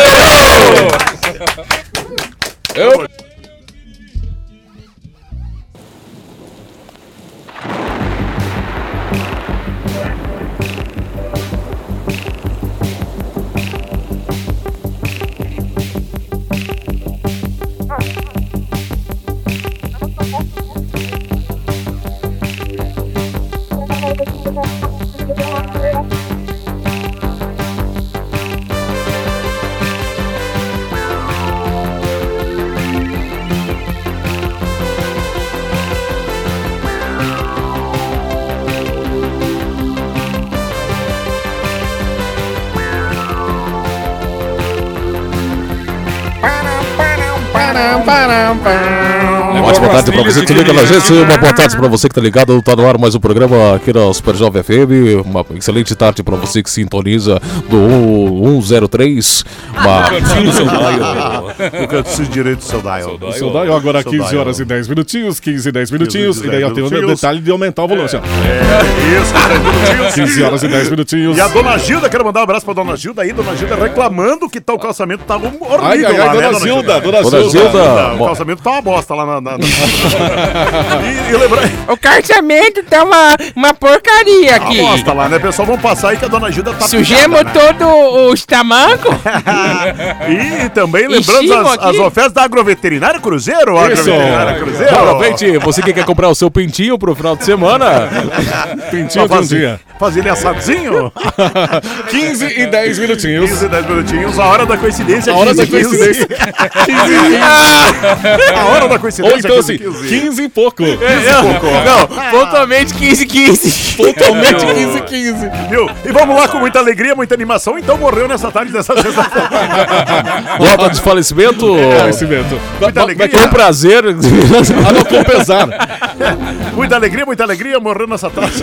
Uma ótima tarde pra você que liga na gente, uma boa tarde pra você que tá ligado, tá no ar mais um programa aqui na Super Jovem FM, uma excelente tarde pra você que sintoniza do 103, O cantinho direito do seu dial. Seu Daio, agora Seu 15 dial. horas e 10 minutinhos, 15 e 10 minutinhos, 15 e daí ó, tem o minutinhos. detalhe de aumentar o volume, assim, ó. Isso, 10 minutinhos. 15 horas e 10 minutinhos. E a dona Gilda, quero mandar um abraço pra dona Gilda aí. Dona Gilda reclamando que o calçamento tá horrível Ai, ai, lá, ai, né, dona Gilda, Dona Gilda, Gilda. o calçamento tá uma bosta lá na... E lembrar... O calçamento tá uma porcaria Uma bosta lá, né, pessoal? Vamos passar aí que a dona Gilda tá Sujemos picada, né? todo os tamancos. E também lembrando Enchimos as aqui. ofertas da Agroveterinária Cruzeiro. Agroveterinária Cruzeiro. Aproveite, você que quer comprar o seu pintinho pro final de semana. Pintinho de um dia. Fazer ele assadinho. 15 e 10 minutinhos. 15 e 10 minutinhos. A hora da coincidência. A hora 15, da coincidência. 15. A hora da coincidência. Ou então assim, 15 e pouco. Não, pontualmente 15. Totalmente 15 e 15. Viu? E vamos lá com muita alegria, muita animação. Então morreu nessa tarde dessa sexta-feira. Nota de falecimento. Conhecimento. Muita alegria. Com prazer. Ah, não, com pesar. Muita alegria, morreu nessa tarde.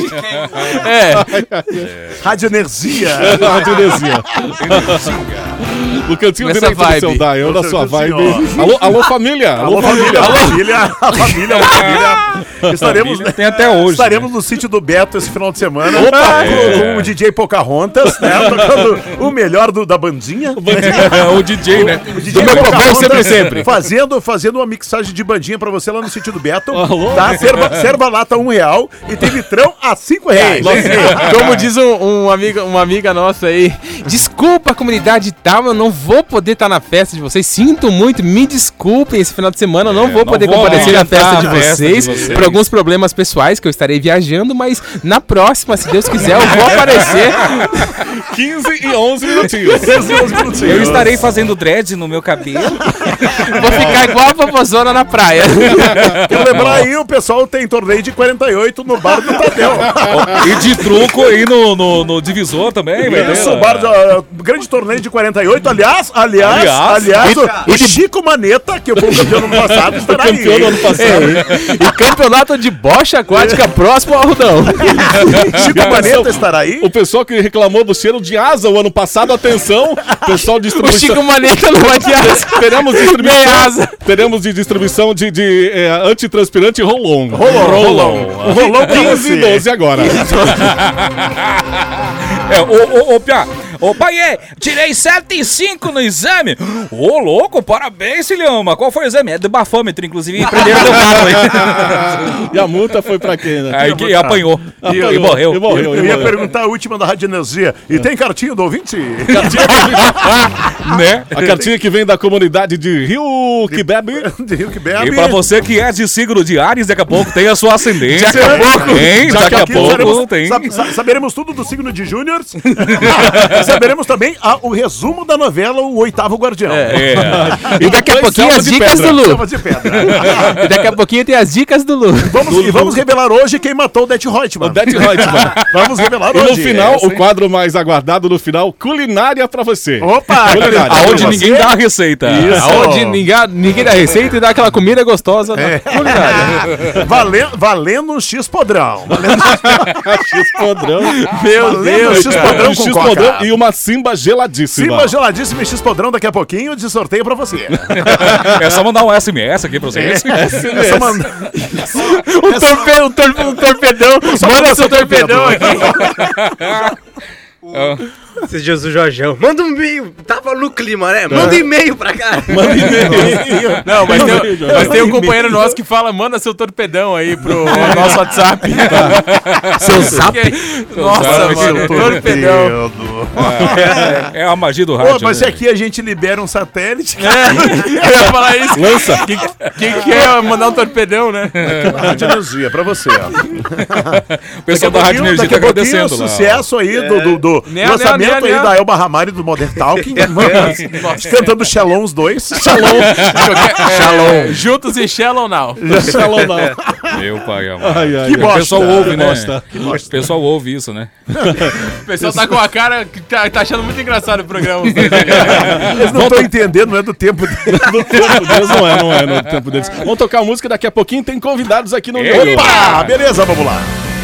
Rádio Energia. Rádio Energia. No cantinho Nessa direito do vibe. seu Dial, da sua vibe. Senhor. Alô, família. Alô, família. A família. Estaremos, Tem até hoje. estaremos no sítio do Beto esse final de semana. Opa! Com o DJ Pocahontas, né? Tocando o melhor da bandinha. O DJ, né? O DJ meu Pocahontas problema sempre. Fazendo uma mixagem de bandinha pra você lá no sítio do Beto. Alô? Tá? Serva lata R$1 e tem litrão a R$5. Como diz uma amiga nossa aí, desculpa a comunidade e tal, eu não vou poder estar na festa de vocês. Sinto muito, me desculpem esse final de semana, eu não vou poder comparecer na festa de vocês por alguns problemas pessoais que eu estarei viajando, mas na próxima, se Deus quiser, eu vou aparecer. 15 e 11 minutinhos. Eu estarei fazendo dread no meu cabelo. Vou ficar igual a vovozona na praia. Quero lembrar aí, o pessoal tem torneio de 48 no bar do Tadeu. E de truco aí no divisor também, velho. Isso, o bar do grande torneio de 48. Aliás, o Chico Maneta, que foi o campeão no ano passado, estará aí. Campeão do ano passado. E campeonato de bocha aquática próximo ao Rudão. Chico Maneta estará aí. O pessoal que reclamou do cheiro de asa o ano passado, atenção, pessoal de O distribuição. Chico Maneta não vai ter asa. Teremos Nem distribuição, asa. teremos de distribuição de antitranspirante Rolon. Rolon. O Rolon pra 15 e você. 12 agora. Ô, Piá, Ô, pai, tirei 7,5 no exame. Ô, louco, parabéns, filhão. Mas qual foi o exame? É do bafômetro, inclusive. Prenderam teu carro aí. E a multa foi pra quem, né? Aí que apanhou. E morreu. Eu ia perguntar a última da Rádio Energia. E tem cartinha do ouvinte? Né? A cartinha que vem da comunidade de Rio que Bebe. De Rio que Bebe. E pra você que é de signo de Ares, daqui a pouco tem a sua ascendência. Daqui a pouco tem. Daqui a pouco tem. Saberemos tudo do signo de Júnior. Saberemos também o resumo da novela O Oitavo Guardião. E daqui a pouquinho as dicas do Lu. E daqui a pouquinho tem as dicas do Lu. Vamos revelar hoje quem matou o Det Reutemann. O Det Reutemann. Vamos revelar hoje. E no final, o quadro mais aguardado no final, culinária pra você. Opa! Aonde ninguém dá a receita. Aonde ninguém dá receita e dá aquela comida gostosa. Culinária. Valendo um X podrão. X podrão. Meu Deus, X podrão X podrão e uma Simba geladíssima. Simba geladíssima e X podrão daqui a pouquinho de sorteio pra você. É só mandar um SMS aqui pra vocês. É só mandar. Um torpedão. Manda seu torpedão aqui. Esses dias o Jorjão. Manda um e-mail. Tava no clima, né? Manda e-mail pra cá. Manda e-mail. Não, mas tem um companheiro nosso que fala: manda seu torpedão aí pro nosso WhatsApp. Seu zap? Nossa, mano. Torpedão. É a magia do rádio. Mas aqui a gente libera um satélite. Eu ia falar isso. Lança. Quem quer mandar um torpedão, né? Aqui na Rádio Energia, pra você, ó. O pessoal da Rádio Energia tá agradecendo lá. Sucesso aí do lançamento aí da Elba Ramalho do Modern Talking. Cantando Shalom 2. Shalom. Juntos e Shalom Now. Shalom Now. Meu pai, amor. Que bosta. O pessoal ouve, né? Que bosta. O pessoal ouve isso, né? O pessoal tá com a cara que tá achando muito engraçado o programa. Eles não estão entendendo, não é do tempo deles. Do tempo deles, não é do tempo deles. Vamos tocar música, daqui a pouquinho tem convidados aqui no Opa! Beleza, vamos lá.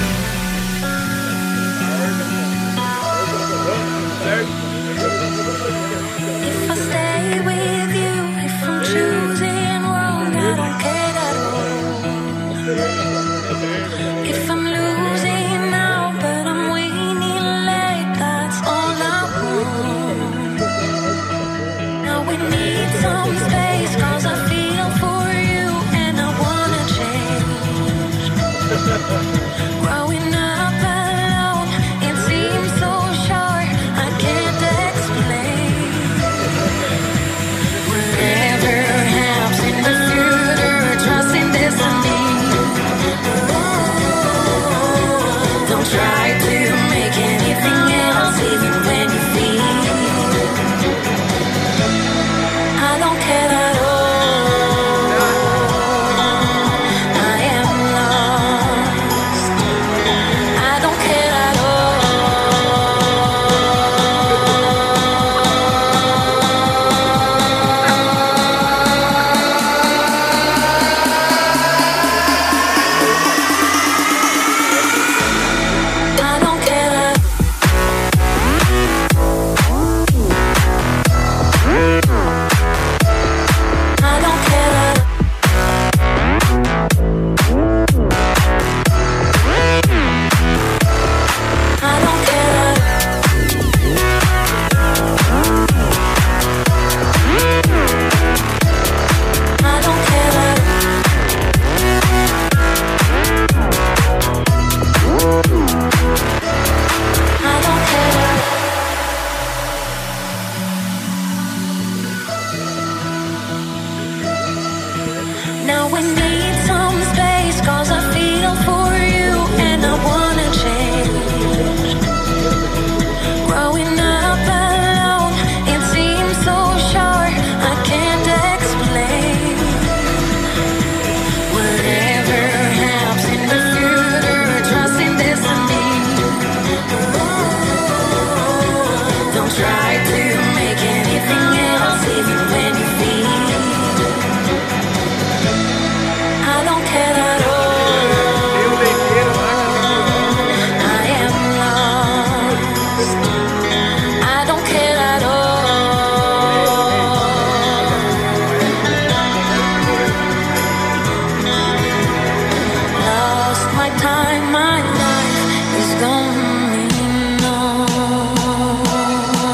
my. time, my life is gone, no.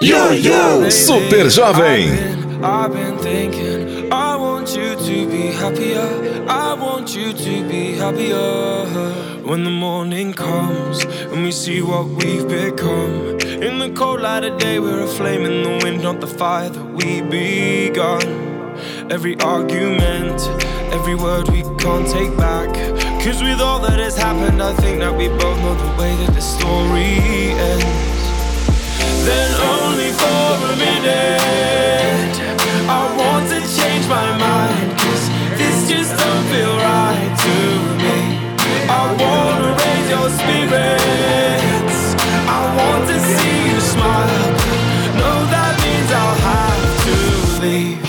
Yo-Yo Super Jovem. I've been thinking, I want you to be happier. I want you to be happier. When the morning comes and we see what we've become. In the cold light of day, we're a flame in the wind, not the fire that we begun. Every argument, every word we can't take back. Cause with all that has happened, I think that we both know the way that the story ends. Then only for a minute I want to change my mind, cause this just don't feel right to me. I wanna raise your spirits, I want to see you smile. No, that means I'll have to leave.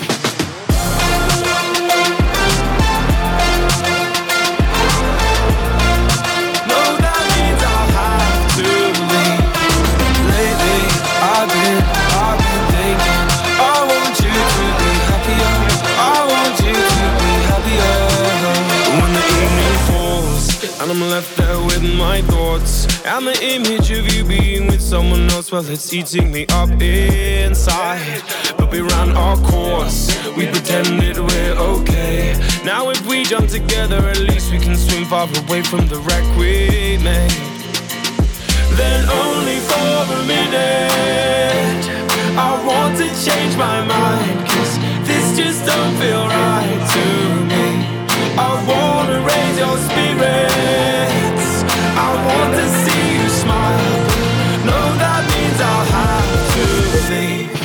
I've been thinking, I want you to be happier. I want you to be happier. When the evening falls and I'm left there with my thoughts, and the image of you being with someone else, well, it's eating me up inside. But we ran our course, we pretended we're okay. Now if we jump together, at least we can swim far away from the wreck we made. Then only for a minute I want to change my mind, cause this just don't feel right to me. I wanna raise your spirits, I want to see you smile. No, that means I'll have to leave.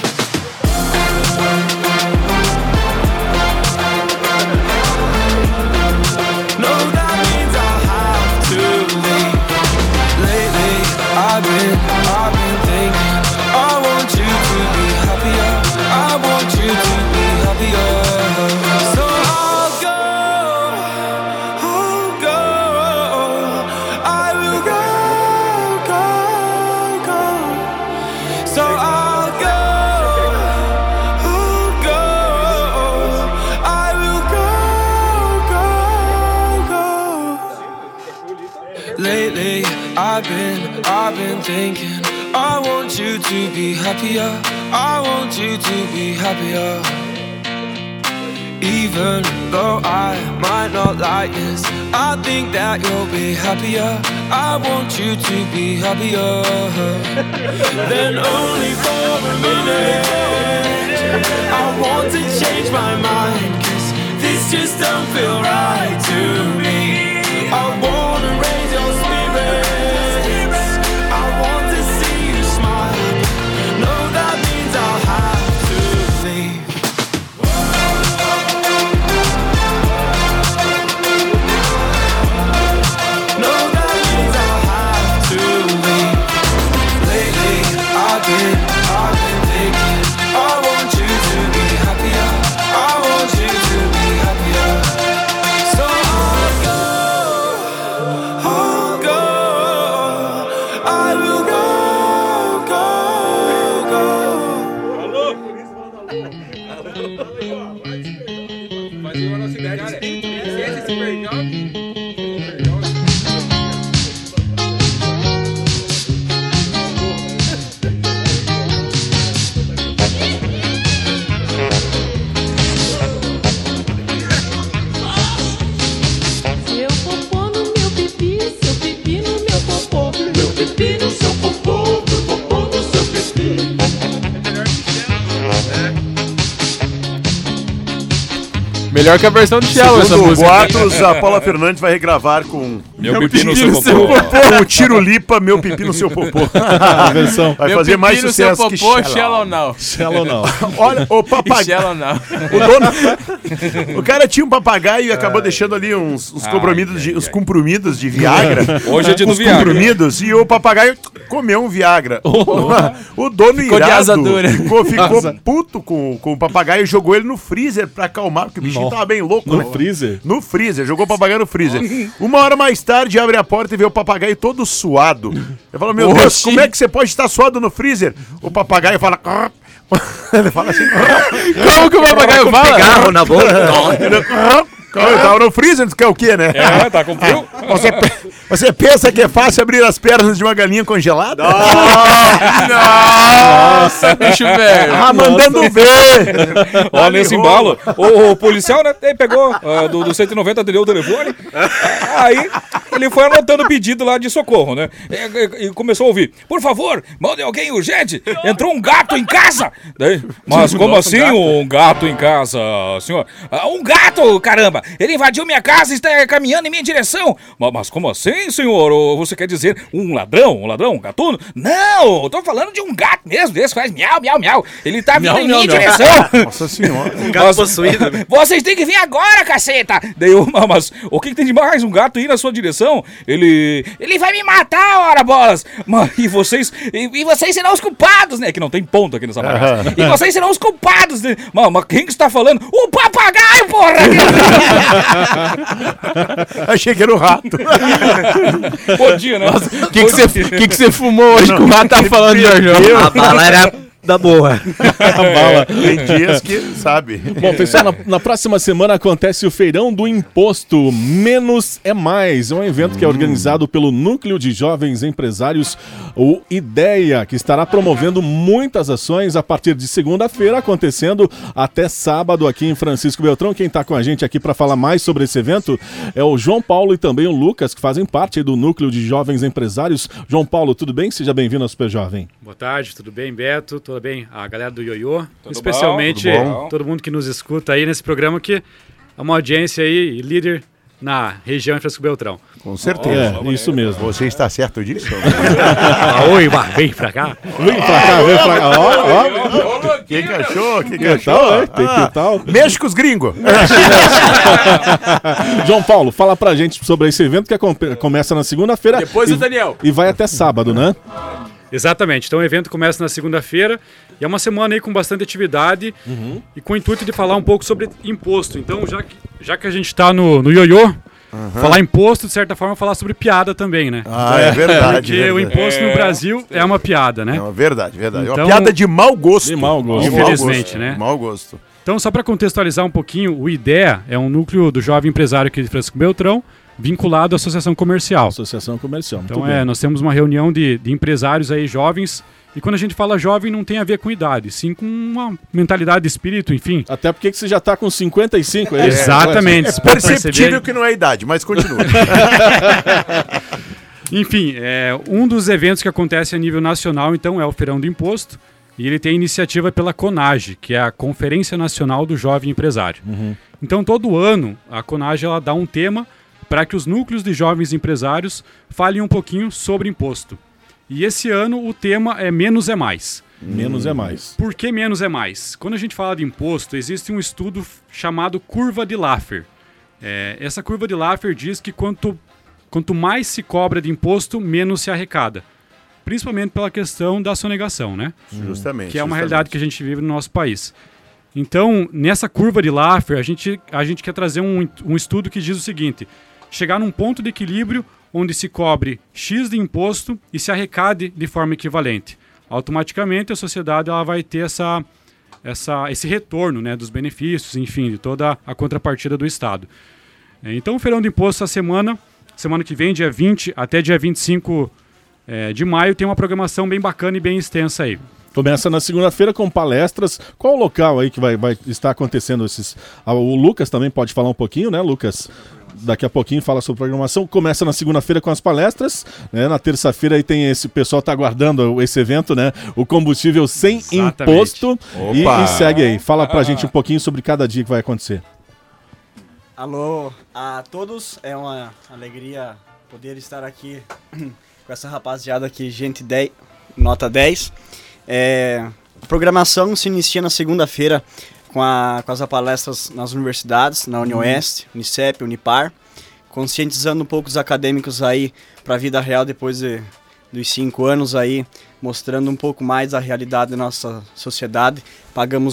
No, that means I'll have to leave. Lately I've been thinking, I want you to be happier. I want you to be happier. So I'll go, I will go. So I'll go, I will go. Lately I've been thinking, I want you to be happier. I want you to be happier. Even though I might not like this, I think that you'll be happier. I want you to be happier. Then only for a minute I want to change my mind, cause this just don't feel right to me. I wanna raise your spirits, I want to see you smile. No, that means I'll have to leave. No, that means I'll have to leave. Lately I've been thinking, I want you to be happier. I want you to be happier. So I'll go, I will go. Seu popô no meu pipi, seu pipi no meu popô, meu pipi no seu popô, meu popô no seu pipi. Melhor que a versão de Shallow essa Segundo música. boatos, a Paula Fernandes vai regravar com Meu pipi no seu popô. Com o Tirulipa, Meu Pipi no Seu Popô. A versão. Vai Meu fazer pipi mais no sucesso seu que popô, Shallow Now. Shallow não. Olha, o papagaio. Shallow Now. O cara tinha um papagaio e acabou deixando ali uns comprimidos de Viagra. Hoje é dia do Uns Viagra. comprimidos e o papagaio comeu um Viagra. O dono Ficou de irado asa dura. ficou puto com o papagaio e jogou ele no freezer pra acalmar, porque o bichinho tava bem louco. No freezer? No freezer, jogou o papagaio no freezer. Uma hora mais tarde, abre a porta e vê o papagaio todo suado. Eu falo, meu Deus, como é que você pode estar suado no freezer? O papagaio fala... Ele fala assim... Como que o papagaio fala? Cigarro na boca. Eu tava no freezer, tu quer o quê, né? É, tá com frio? Você pensa que é fácil abrir as pernas de uma galinha congelada? Nossa, bicho velho. Mandando ver. Ó, nesse embalo, o policial, né, ele pegou do 190, deu o telefone, aí ele foi anotando o pedido lá de socorro, né, e começou a ouvir, por favor, mande alguém urgente, entrou um gato em casa. Daí, mas como assim um gato em casa, senhor? Um gato, caramba, ele invadiu minha casa e está caminhando em minha direção. Mas como assim, senhor? Você quer dizer um ladrão, um gatuno? Não, eu tô falando de um gato mesmo, desse faz miau, miau, miau. Ele tá vindo em minha direção. Nossa senhora. Um gato possuído. Vocês têm que vir agora, caceta. Daí eu, mas o que tem de mais? Um gato ir na sua direção? Ele vai me matar, ora bolas. Mas, e vocês serão os culpados, né? Que não tem ponto aqui nessa bagaça. E vocês serão os culpados. Né? Mas quem que está falando? O papagaio, porra! Achei que era o rato. Podia, né? O que você fumou hoje que o rato tá falando, Jorge? A bala era da boa. Tem dias que sabe. Bom, pessoal, na próxima semana acontece o Feirão do Imposto Menos é Mais. É um evento que é organizado pelo Núcleo de Jovens Empresários, o IDEA, que estará promovendo muitas ações a partir de segunda-feira, acontecendo até sábado aqui em Francisco Beltrão. Quem está com a gente aqui para falar mais sobre esse evento é o João Paulo e também o Lucas, que fazem parte do Núcleo de Jovens Empresários. João Paulo, tudo bem? Seja bem-vindo ao Super Jovem. Boa tarde, tudo bem, Beto? Tudo bem? A galera do Ioiô, Tudo especialmente bom? todo mundo que nos escuta aí nesse programa, que é uma audiência aí, líder na região de Francisco Beltrão. Com certeza. Isso mesmo. Você está certo disso? Oi, vem pra cá. Vem pra cá. Ó. Quem que achou? Quem que Que achou? tal, que tal? Mexe com os gringos. João Paulo, fala pra gente sobre esse evento que começa na segunda-feira. Depois o Daniel. E vai até sábado, né? Exatamente, então o evento começa na segunda-feira e é uma semana aí com bastante atividade e com o intuito de falar um pouco sobre imposto. Então, já que a gente está no Ioiô, falar imposto, de certa forma, falar sobre piada também, né? É verdade. Porque verdade. o imposto no Brasil é uma piada, né? Não, verdade. Então, é uma piada de mau gosto. De mau gosto. Infelizmente, né? Mau gosto. Então, só para contextualizar um pouquinho, o IDEA é um núcleo do jovem empresário aqui de Francisco Beltrão, vinculado à associação comercial. Associação comercial. Então, nós temos uma reunião de empresários aí jovens. E quando a gente fala jovem, não tem a ver com idade, sim com uma mentalidade de espírito, enfim. Até porque você já está com 55, é isso? Exatamente. É perceptível que não é idade, mas continua. Enfim, um dos eventos que acontece a nível nacional, então, é o Feirão do Imposto. E ele tem iniciativa pela CONAGE, que é a Conferência Nacional do Jovem Empresário. Então, todo ano, a CONAGE ela dá um tema para que os núcleos de jovens empresários falem um pouquinho sobre imposto. E esse ano o tema é Menos é Mais. Menos é mais. Por que menos é mais? Quando a gente fala de imposto, existe um estudo chamado curva de Laffer. Essa curva de Laffer diz que quanto mais se cobra de imposto, menos se arrecada. Principalmente pela questão da sonegação, né? Justamente. Que é uma realidade que a gente vive no nosso país. Então, nessa curva de Laffer, a gente quer trazer um estudo que diz o seguinte: chegar num ponto de equilíbrio onde se cobre X de imposto e se arrecade de forma equivalente. Automaticamente a sociedade ela vai ter esse retorno, né, dos benefícios, enfim, de toda a contrapartida do Estado. Então o Feirão do Imposto essa semana que vem, dia 20 até dia 25 de maio, tem uma programação bem bacana e bem extensa aí. Começa na segunda-feira com palestras. Qual o local aí que vai estar acontecendo esses... O Lucas também pode falar um pouquinho, né, Lucas? Daqui a pouquinho fala sobre programação. Começa na segunda-feira com as palestras, né? Na terça-feira aí tem esse pessoal tá aguardando esse evento, né? O combustível sem imposto. E segue aí. Fala pra gente um pouquinho sobre cada dia que vai acontecer. Alô a todos, é uma alegria poder estar aqui com essa rapaziada aqui, gente 10, nota 10. A programação se inicia na segunda-feira com as palestras nas universidades, na UniOeste, Unicep, Unipar, conscientizando um pouco os acadêmicos aí para a vida real depois dos 5 anos aí, mostrando um pouco mais a realidade da nossa sociedade. Pagamos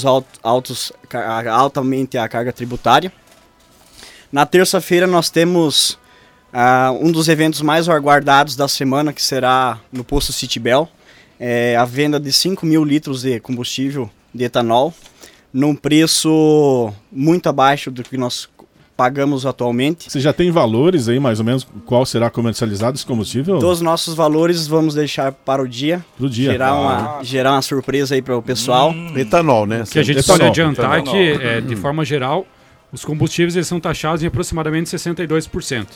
altamente a carga tributária. Na terça-feira nós temos um dos eventos mais aguardados da semana, que será no posto Citibel, a venda de 5 mil litros de combustível de etanol, num preço muito abaixo do que nós pagamos atualmente. Você já tem valores aí, mais ou menos, qual será comercializado esse combustível? Dos nossos valores, vamos deixar para o dia. Pro dia. Gerar uma surpresa aí para o pessoal. Etanol, né? O que a gente pode adiantar é que, de forma geral, os combustíveis eles são taxados em aproximadamente 62%.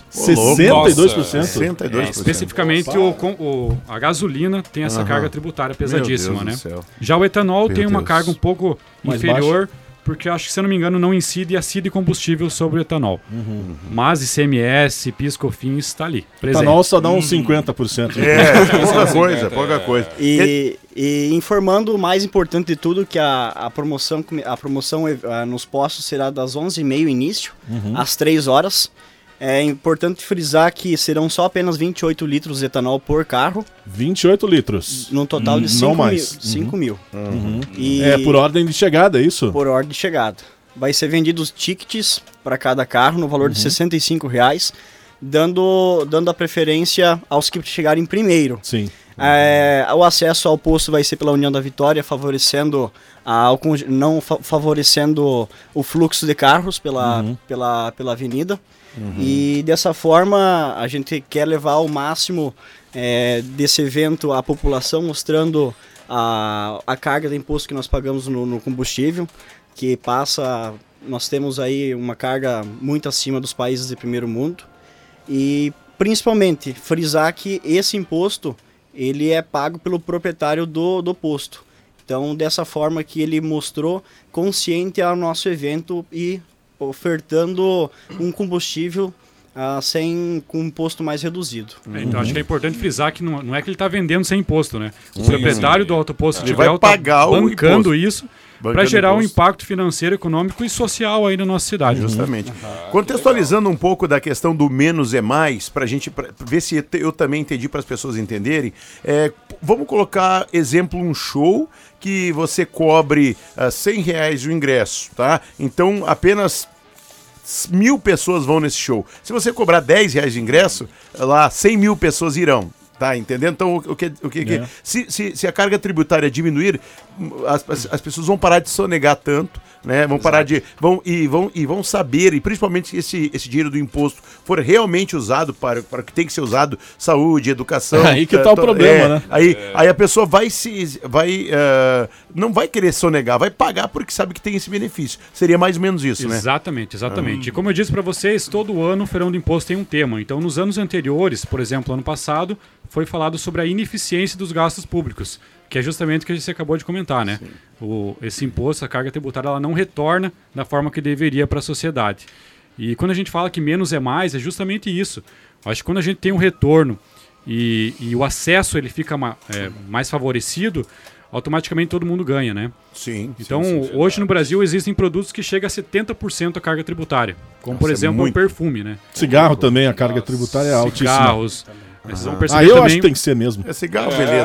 62%? Especificamente a gasolina tem essa carga tributária pesadíssima, né? Já o etanol tem uma carga um pouco mais inferior, baixa. porque eu acho que, se eu não me engano, não incide a CID combustível sobre o etanol. Mas ICMS, PIS, COFINS está ali, presente. Etanol só dá uns 50%. Pouca coisa. E informando o mais importante de tudo, que a promoção nos postos será das 11h30 início, às 3 horas. É importante frisar que serão só apenas 28 litros de etanol por carro. 28 litros? Num total de 5 mil. E é por ordem de chegada, é isso? Por ordem de chegada. Vai ser vendidos tickets para cada carro no valor de R$ 65, dando a preferência aos que chegarem primeiro. Sim. O acesso ao posto vai ser pela União da Vitória, favorecendo o fluxo de carros pela avenida. E dessa forma a gente quer levar ao máximo desse evento à população, mostrando a carga de imposto que nós pagamos no combustível, que nós temos aí uma carga muito acima dos países de primeiro mundo, e principalmente frisar que esse imposto ele é pago pelo proprietário do posto. Então, dessa forma que ele mostrou consciente ao nosso evento e ofertando um combustível com um imposto mais reduzido. Então, acho que é importante frisar que não é que ele está vendendo sem imposto, né? O proprietário do autoposto de vai pagar bancando isso Bancando para gerar um imposto. impacto financeiro, econômico e social aí na nossa cidade. Justamente. Contextualizando um pouco da questão do menos é mais, pra gente ver se eu também entendi, para as pessoas entenderem, vamos colocar exemplo um show que você cobre R$100 o ingresso, tá? Então apenas 1.000 pessoas vão nesse show. Se você cobrar R$10 de ingresso, lá 100.000 pessoas irão. Tá entendendo? Então, se a carga tributária diminuir, as pessoas vão parar de sonegar tanto, né? Vão parar de. Vão saber, e principalmente se esse dinheiro do imposto for realmente usado para o que tem que ser usado, saúde, educação. Aí que tá o problema, né? Aí a pessoa não vai querer sonegar, vai pagar porque sabe que tem esse benefício. Seria mais ou menos isso, né? Exatamente. E como eu disse para vocês, todo ano o Feirão do Imposto tem um tema. Então, nos anos anteriores, por exemplo, ano passado, foi falado sobre a ineficiência dos gastos públicos, que é justamente o que você acabou de comentar, né? Esse imposto, a carga tributária, ela não retorna da forma que deveria para a sociedade. E quando a gente fala que menos é mais, é justamente isso. Acho que quando a gente tem um retorno e o acesso ele fica mais favorecido, automaticamente todo mundo ganha, né? Sim. Então, hoje no Brasil existem produtos que chegam a 70% a carga tributária, como por exemplo o perfume, né? Cigarro também, a carga tributária é altíssima. Cigarros. Vocês vão perceber eu também... acho que tem que ser mesmo. Cigarro, beleza.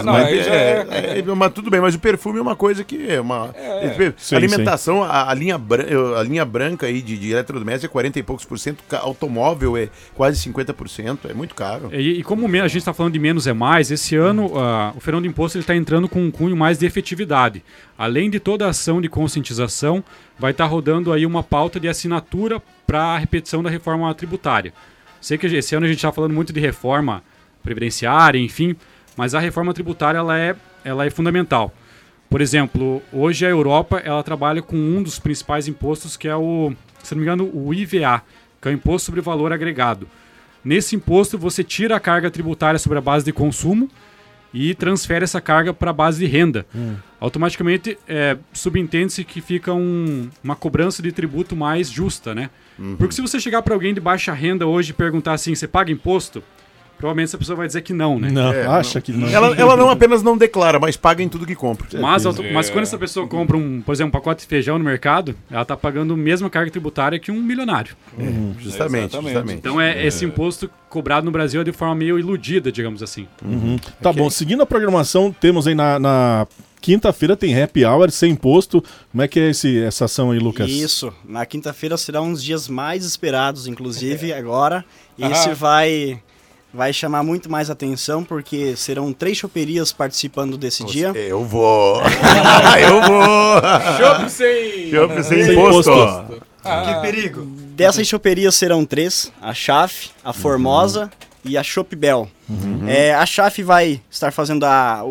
Mas tudo bem, mas o perfume é uma coisa que é uma... alimentação, sim. A linha branca aí de eletrodoméstico é 40 e poucos %, automóvel é quase 50%, é muito caro. E como a gente está falando de menos é mais, esse ano o Feirão do Imposto está entrando com um cunho mais de efetividade. Além de toda a ação de conscientização, vai estar rodando aí uma pauta de assinatura para a repetição da reforma tributária. Sei que esse ano a gente está falando muito de reforma previdenciária, enfim, mas a reforma tributária ela é fundamental. Por exemplo, hoje a Europa ela trabalha com um dos principais impostos, que é se não me engano, o IVA, que é o Imposto sobre Valor Agregado. Nesse imposto você tira a carga tributária sobre a base de consumo e transfere essa carga para a base de renda. Automaticamente subentende-se que fica uma cobrança de tributo mais justa, né? Porque se você chegar para alguém de baixa renda hoje e perguntar assim, você paga imposto? Provavelmente essa pessoa vai dizer que não, né? Acha que não. Ela não apenas não declara, mas paga em tudo que compra. Mas quando essa pessoa compra por exemplo, um pacote de feijão no mercado, ela está pagando a mesma carga tributária que um milionário. Justamente. Então esse imposto cobrado no Brasil é de forma meio iludida, digamos assim. Tá bom, seguindo a programação, temos aí na quinta-feira tem happy hour sem imposto. Como é que é essa ação aí, Lucas? Isso, na quinta-feira será um dos dias mais esperados, inclusive, agora. Esse vai chamar muito mais atenção, porque serão 3 choperias participando desse dia. Eu vou! Chopp sem imposto! Que perigo! Dessas choperias serão 3, a Chaf, a Formosa e a Chopbel. A Chaf vai estar fazendo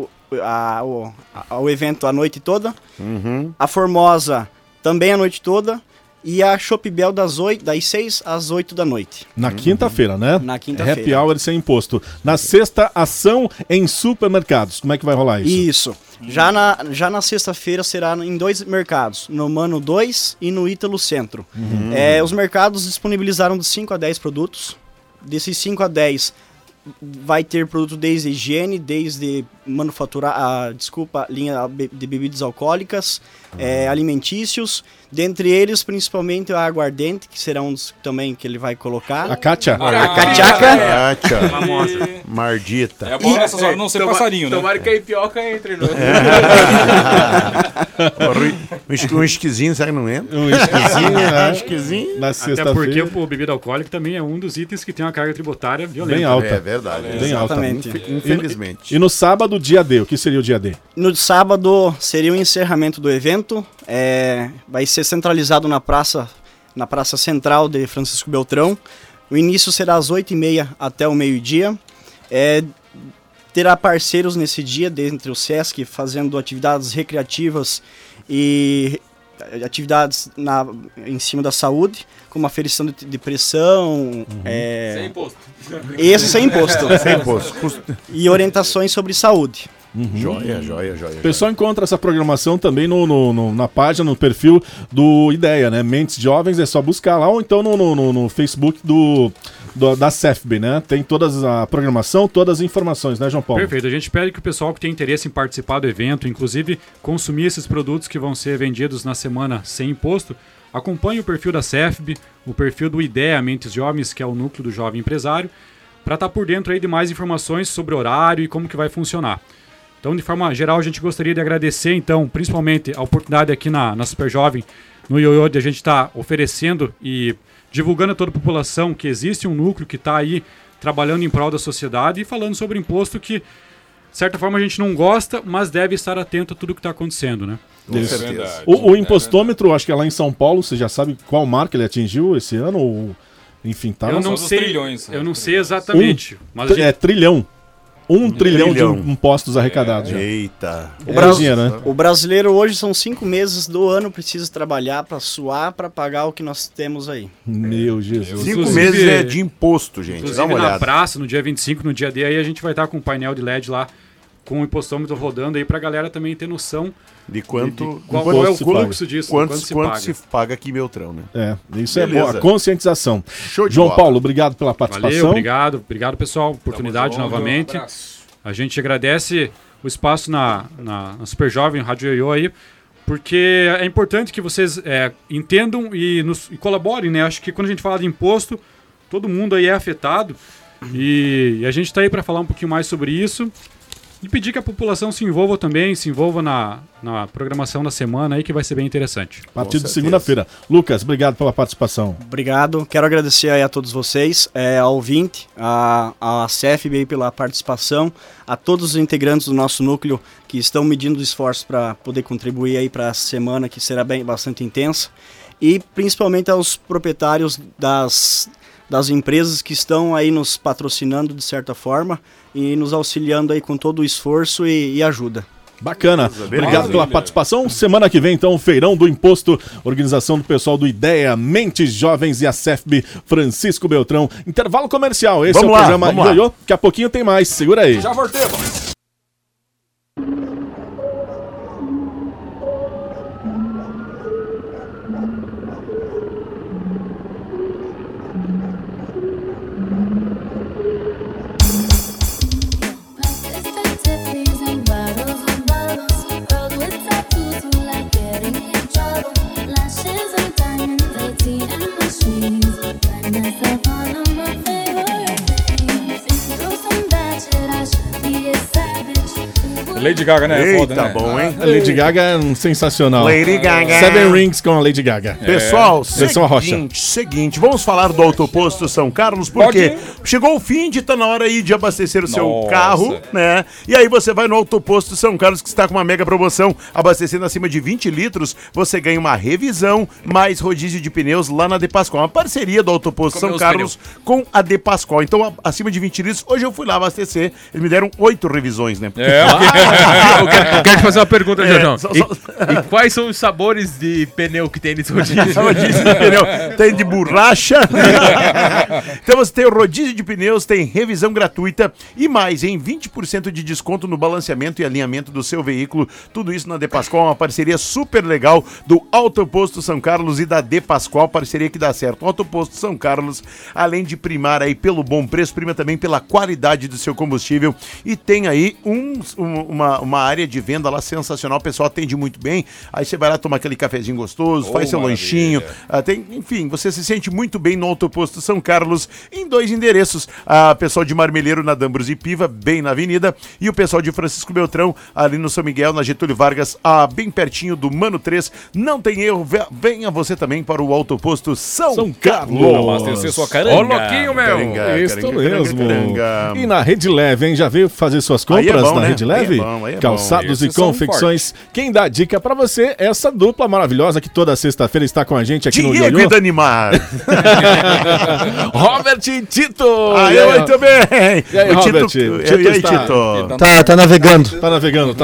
o evento a noite toda, a Formosa também a noite toda, e a Chopbel das 6 às 8 da noite. Na quinta-feira, né? Na quinta-feira. Happy Hour sem imposto. Na sexta, ação em supermercados. Como é que vai rolar isso? Isso. Já na sexta-feira será em 2 mercados, no Mano 2 e no Ítalo Centro. Os mercados disponibilizaram de 5 a 10 produtos. Desses 5 a 10 vai ter produto desde higiene, desde linha de bebidas alcoólicas, alimentícios, dentre eles principalmente a aguardente, que será um dos também que ele vai colocar. A Kátia. A Katiaca. Kátia. Mardita. É bom nessas horas não ser passarinho, né? Tomara que a Ipioca entre, né? Um esquisinho, será que não entra? Um esquisinho, né? Esquisinho. Na Até sexta-feira. porque bebida alcoólica também é um dos itens que tem uma carga tributária violenta. Bem alta. É verdade. Bem alta. Exatamente. Infelizmente. E no sábado, dia D. O que seria o dia D? No sábado seria o encerramento do evento. Vai ser centralizado na praça central de Francisco Beltrão. O início será às 8h30 até o meio-dia. Terá parceiros nesse dia, dentre o Sesc, fazendo atividades recreativas e atividades em cima da saúde, como aferição de pressão. Sem imposto. Esse sem imposto. Sem imposto. E orientações sobre saúde. Joia. O pessoal encontra essa programação também na página, no perfil do Ideia, né? Mentes Jovens, é só buscar lá, ou então no Facebook da CEFB, né? Tem toda a programação, todas as informações, né, João Paulo? Perfeito. A gente pede que o pessoal que tem interesse em participar do evento, inclusive consumir esses produtos que vão ser vendidos na semana sem imposto, acompanhe o perfil da CEFB, o perfil do Ideia Mentes Jovens, que é o núcleo do jovem empresário, para estar por dentro aí de mais informações sobre horário e como que vai funcionar. Então, de forma geral, a gente gostaria de agradecer, então, principalmente a oportunidade aqui na Super Jovem, no Ioiô, de a gente estar oferecendo e divulgando a toda a população que existe um núcleo que está aí trabalhando em prol da sociedade e falando sobre imposto que, de certa forma, a gente não gosta, mas deve estar atento a tudo que está acontecendo, né? Isso. O impostômetro, acho que é lá em São Paulo, você já sabe qual marca ele atingiu esse ano? Ou, enfim, tá eu não sei, trilhões, eu não sei exatamente. Mas a gente... É trilhão. 1 trilhão de impostos arrecadados. Eita. O brasileiro hoje são 5 meses do ano precisa trabalhar para suar, para pagar o que nós temos aí. Meu Jesus. 5 meses é de imposto, gente. Inclusive dá uma olhada. Na praça, no dia 25, no dia D, aí a gente vai estar com um painel de LED lá, com o impostômetro rodando aí pra galera também ter noção de quanto qual é o fluxo disso, quanto se paga aqui em Beltrão, né? Isso é bom, a conscientização. Show de João bola. Paulo, obrigado pela participação. Valeu, obrigado pessoal, oportunidade novamente. A gente agradece o espaço na Super Jovem, Rádio Ioiô aí, porque é importante que vocês entendam e colaborem, né? Acho que quando a gente fala de imposto, todo mundo aí é afetado e a gente está aí para falar um pouquinho mais sobre isso. E pedir que a população se envolva também, se envolva na programação da semana aí, que vai ser bem interessante. A partir de segunda-feira. Lucas, obrigado pela participação. Obrigado. Quero agradecer aí a todos vocês, ao ouvinte, a CEFB aí pela participação, a todos os integrantes do nosso núcleo que estão medindo esforços para poder contribuir aí para essa semana, que será bastante intensa. E principalmente aos proprietários das empresas que estão aí nos patrocinando de certa forma e nos auxiliando aí com todo o esforço e ajuda. Bacana. Obrigado pela participação. Semana que vem, então, o Feirão do Imposto, organização do pessoal do Ideia, Mentes Jovens e a CEFB Francisco Beltrão. Intervalo comercial. Esse é o programa Ioiô. Daqui a pouquinho tem mais. Segura aí. Já voltemos. Myself all on my favorite things. Through some bad shit, I should be a Lady Gaga, né? Eita, Foda, né? bom, hein? A Lady Gaga é sensacional. Lady Gaga. Seven Rings com a Lady Gaga. Pessoal, Versão Rocha. seguinte, vamos falar do Autoposto São Carlos, porque chegou o fim de tá na hora aí de abastecer o seu carro, né? E aí você vai no Autoposto São Carlos, que está com uma mega promoção, abastecendo acima de 20 litros, você ganha uma revisão, mais rodízio de pneus lá na De Pascoal. Uma parceria do Autoposto São Carlos com a De Pascoal. Então, acima de 20 litros, hoje eu fui lá abastecer, eles me deram 8 revisões, né? Eu quero te fazer uma pergunta, Jorjão. E quais são os sabores de pneu que tem nesse rodízio? Rodízio de pneu. Tem de borracha. Então você tem o rodízio de pneus, tem revisão gratuita e mais, em 20% de desconto no balanceamento e alinhamento do seu veículo. Tudo isso na De Pascoal, uma parceria super legal do Autoposto São Carlos e da De Pascoal, parceria que dá certo. O Autoposto São Carlos, além de primar aí pelo bom preço, prima também pela qualidade do seu combustível e tem aí uma área de venda lá sensacional, o pessoal atende muito bem, aí você vai lá tomar aquele cafezinho gostoso, faz seu lanchinho, enfim, você se sente muito bem no Autoposto São Carlos, em 2 endereços, a pessoal de Marmeleiro na Dambros e Piva, bem na avenida, e o pessoal de Francisco Beltrão, ali no São Miguel, na Getúlio Vargas, bem pertinho do Mano 3, não tem erro, venha você também para o Autoposto São Carlos. Abastecer sua caranga. Ô, louquinho, meu. Isso mesmo. E na Rede Leve, hein? Já veio fazer suas compras bom, na né? Rede Leve? Aí é bom. Calçados e Esses são confecções. Quem dá dica pra você é essa dupla maravilhosa que toda sexta-feira está com a gente aqui no Diego Ioiô. e Danimar. Robert e Tito. Eu muito bem. E aí, O Robert? Tito, Tito e aí, está- Tito? Tá navegando. Tá navegando.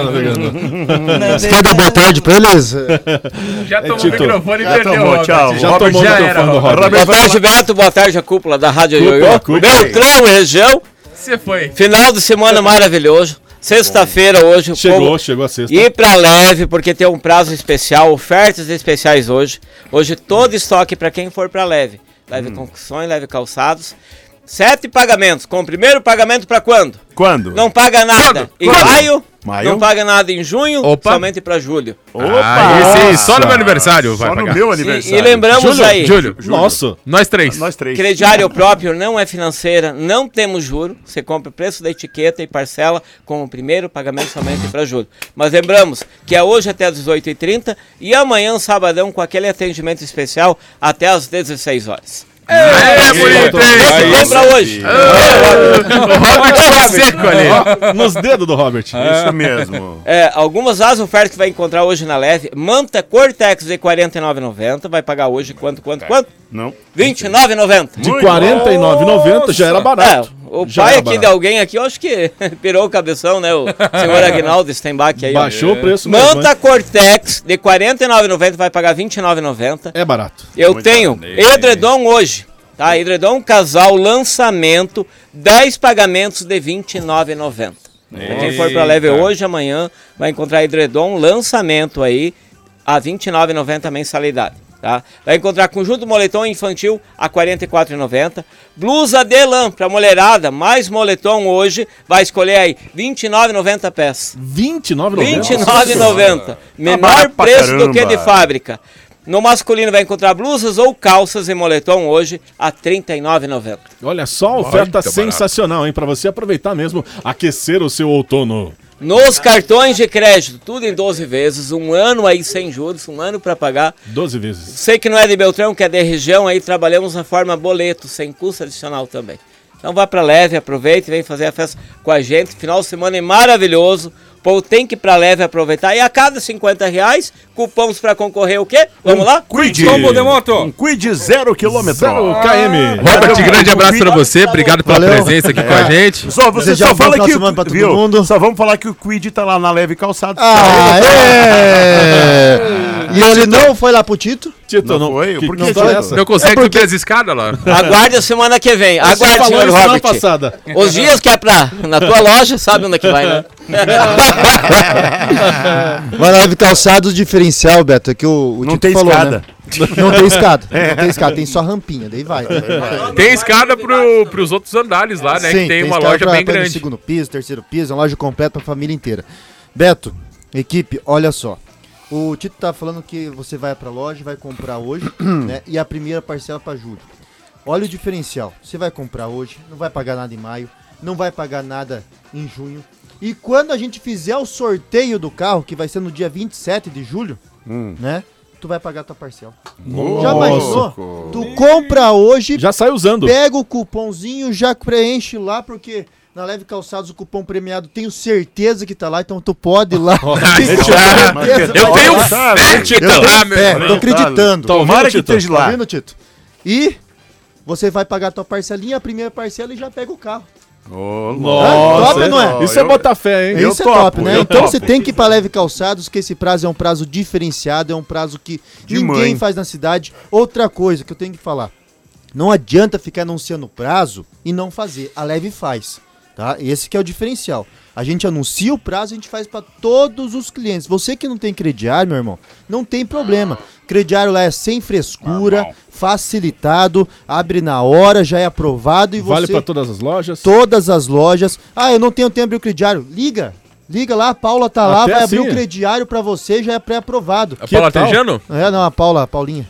Você quer dar boa tarde pra eles? Já tomou o Tito. microfone e Já perdeu, tomou, Robert. tchau. Já Robert tomou o já microfone era, do Robert. Boa tarde, Beto. Boa tarde, a cúpula da Rádio Ioiô. Cúpula. Beltrão e região. Você foi. Final de semana maravilhoso. Sexta-feira hoje. o povo Chegou a sexta. ir pra Leve, porque tem um prazo especial, ofertas especiais hoje. Hoje todo estoque pra quem for pra Leve. Leve Construções, Leve Calçados. 7 pagamentos. Com o primeiro pagamento pra quando? Quando? Não paga nada em maio. Maio? Não paga nada em junho, Opa. somente pra julho. Esse aí, só no meu aniversário vai Só no pagar. meu E aniversário. lembramos aí, Júlio. Nossa. Nós três. Nós 3. crediário próprio não é financeira, não temos juro. Você compra o preço da etiqueta e parcela com o primeiro pagamento somente para julho. Mas lembramos que é hoje até às 18h30 e amanhã, sabadão, com aquele atendimento especial até às 16 horas. Bonito, hein? Compra hoje. O Robert foi seco ali. Nos dedos do Robert. Isso mesmo. Algumas das ofertas que vai encontrar hoje na Leve. Manta Cortex de R$ 49,90. Vai pagar hoje quanto? Não. R$ 29,90. De R$ 49,90 já era barato. O Já pai era aqui barato. de alguém aqui, eu acho que pirou o cabeção, né? O senhor Agnaldo Steinbach aí. ó. Baixou o preço mesmo, Manta hein? Cortex de R$ 49,90 vai pagar R$ 29,90. É barato. Eu tenho edredom hoje, tá? Edredom casal lançamento, 10 pagamentos de R$ 29,90. Pra quem for pra Leve hoje, amanhã, vai encontrar edredom lançamento aí a R$ 29,90 a mensalidade. Tá? Vai encontrar conjunto moletom infantil a R$ 44,90. Blusa de lã para mulherada, mais moletom hoje, vai escolher aí R$ 29,90 peças. R$ 29,90? R$ 29,90. Menor pra preço do que de caramba. fábrica. No masculino vai encontrar blusas ou calças em moletom hoje a R$ 39,90. Olha só, a oferta Muito sensacional, hein? Pra você aproveitar mesmo, aquecer o seu outono. Nos cartões de crédito, tudo em 12 vezes, um ano aí sem juros, um ano para pagar. 12 vezes. Sei que não é de Beltrão, que é de região, aí trabalhamos na forma boleto, sem custo adicional também. Então vá pra Leve, aproveite e vem fazer a festa com a gente. Final de semana é maravilhoso. O povo tem que ir pra Leve aproveitar. E a cada R$50, cupons pra concorrer o quê? Vamos lá? Quid. Combo de moto. Um Quid 0 km. 0 km. Robert, grande abraço pra você. Obrigado pela Valeu. presença aqui com a gente. Só, você Desejar só um bom fala final que de semana pra todo viu? mundo. Só vamos falar que o Quid tá lá na Leve Calçado. E ele não foi lá pro Tito? Tito, Não foi? Por que não Tito? foi essa? Não consegue subir as escadas lá. Aguarde a semana que vem. Você Aguarde, falou senhor isso semana Robert. passada. Os dias que é na tua loja, sabe onde é que vai, né? Vai na Leve Calçados, diferencial, Beto, é que o Não Tito tem falou, escada. né? Não tem escada. Não tem escada, tem só rampinha, daí vai. Tem escada pros outros andares lá, né? Sim, que tem uma escada loja pra- bem pra ir no grande. segundo piso, terceiro piso, é uma loja completa pra família inteira. Beto, equipe, olha só. O Tito tá falando que você vai pra loja, vai comprar hoje, né? E a primeira parcela pra julho. Olha o diferencial. Você vai comprar hoje, não vai pagar nada em maio, não vai pagar nada em junho. E quando a gente fizer o sorteio do carro, que vai ser no dia 27 de julho, né? Tu vai pagar tua parcela. Nossa. Já imaginou? Tu compra hoje, já sai usando. Pega o cupomzinho, já preenche lá, porque na Leve Calçados o cupom premiado tenho certeza que tá lá, então tu pode ir lá. Eu tenho fé, Tito. Tô acreditando. Tomara que esteja lá. Tá vendo, Tito? E você vai pagar tua parcelinha, a primeira parcela e já pega o carro. Nossa, top, não é? Isso é botar fé, hein? Isso é top, né? Então você tem que ir pra Leve Calçados, que esse prazo é um prazo diferenciado, é um prazo que ninguém faz na cidade. Outra coisa que eu tenho que falar, não adianta ficar anunciando prazo e não fazer, a Leve faz, tá? Esse que é o diferencial. A gente anuncia o prazo, a gente faz para todos os clientes. Você que não tem crediário, meu irmão, não tem problema. Crediário lá é sem frescura, facilitado, abre na hora, já é aprovado e vale você... para todas as lojas? Todas as lojas. Ah, eu não tenho tempo de abrir o crediário. Liga lá, a Paula tá lá, vai abrir o crediário pra você, já é pré-aprovado. A Paula Tejano? É, não, a Paulinha.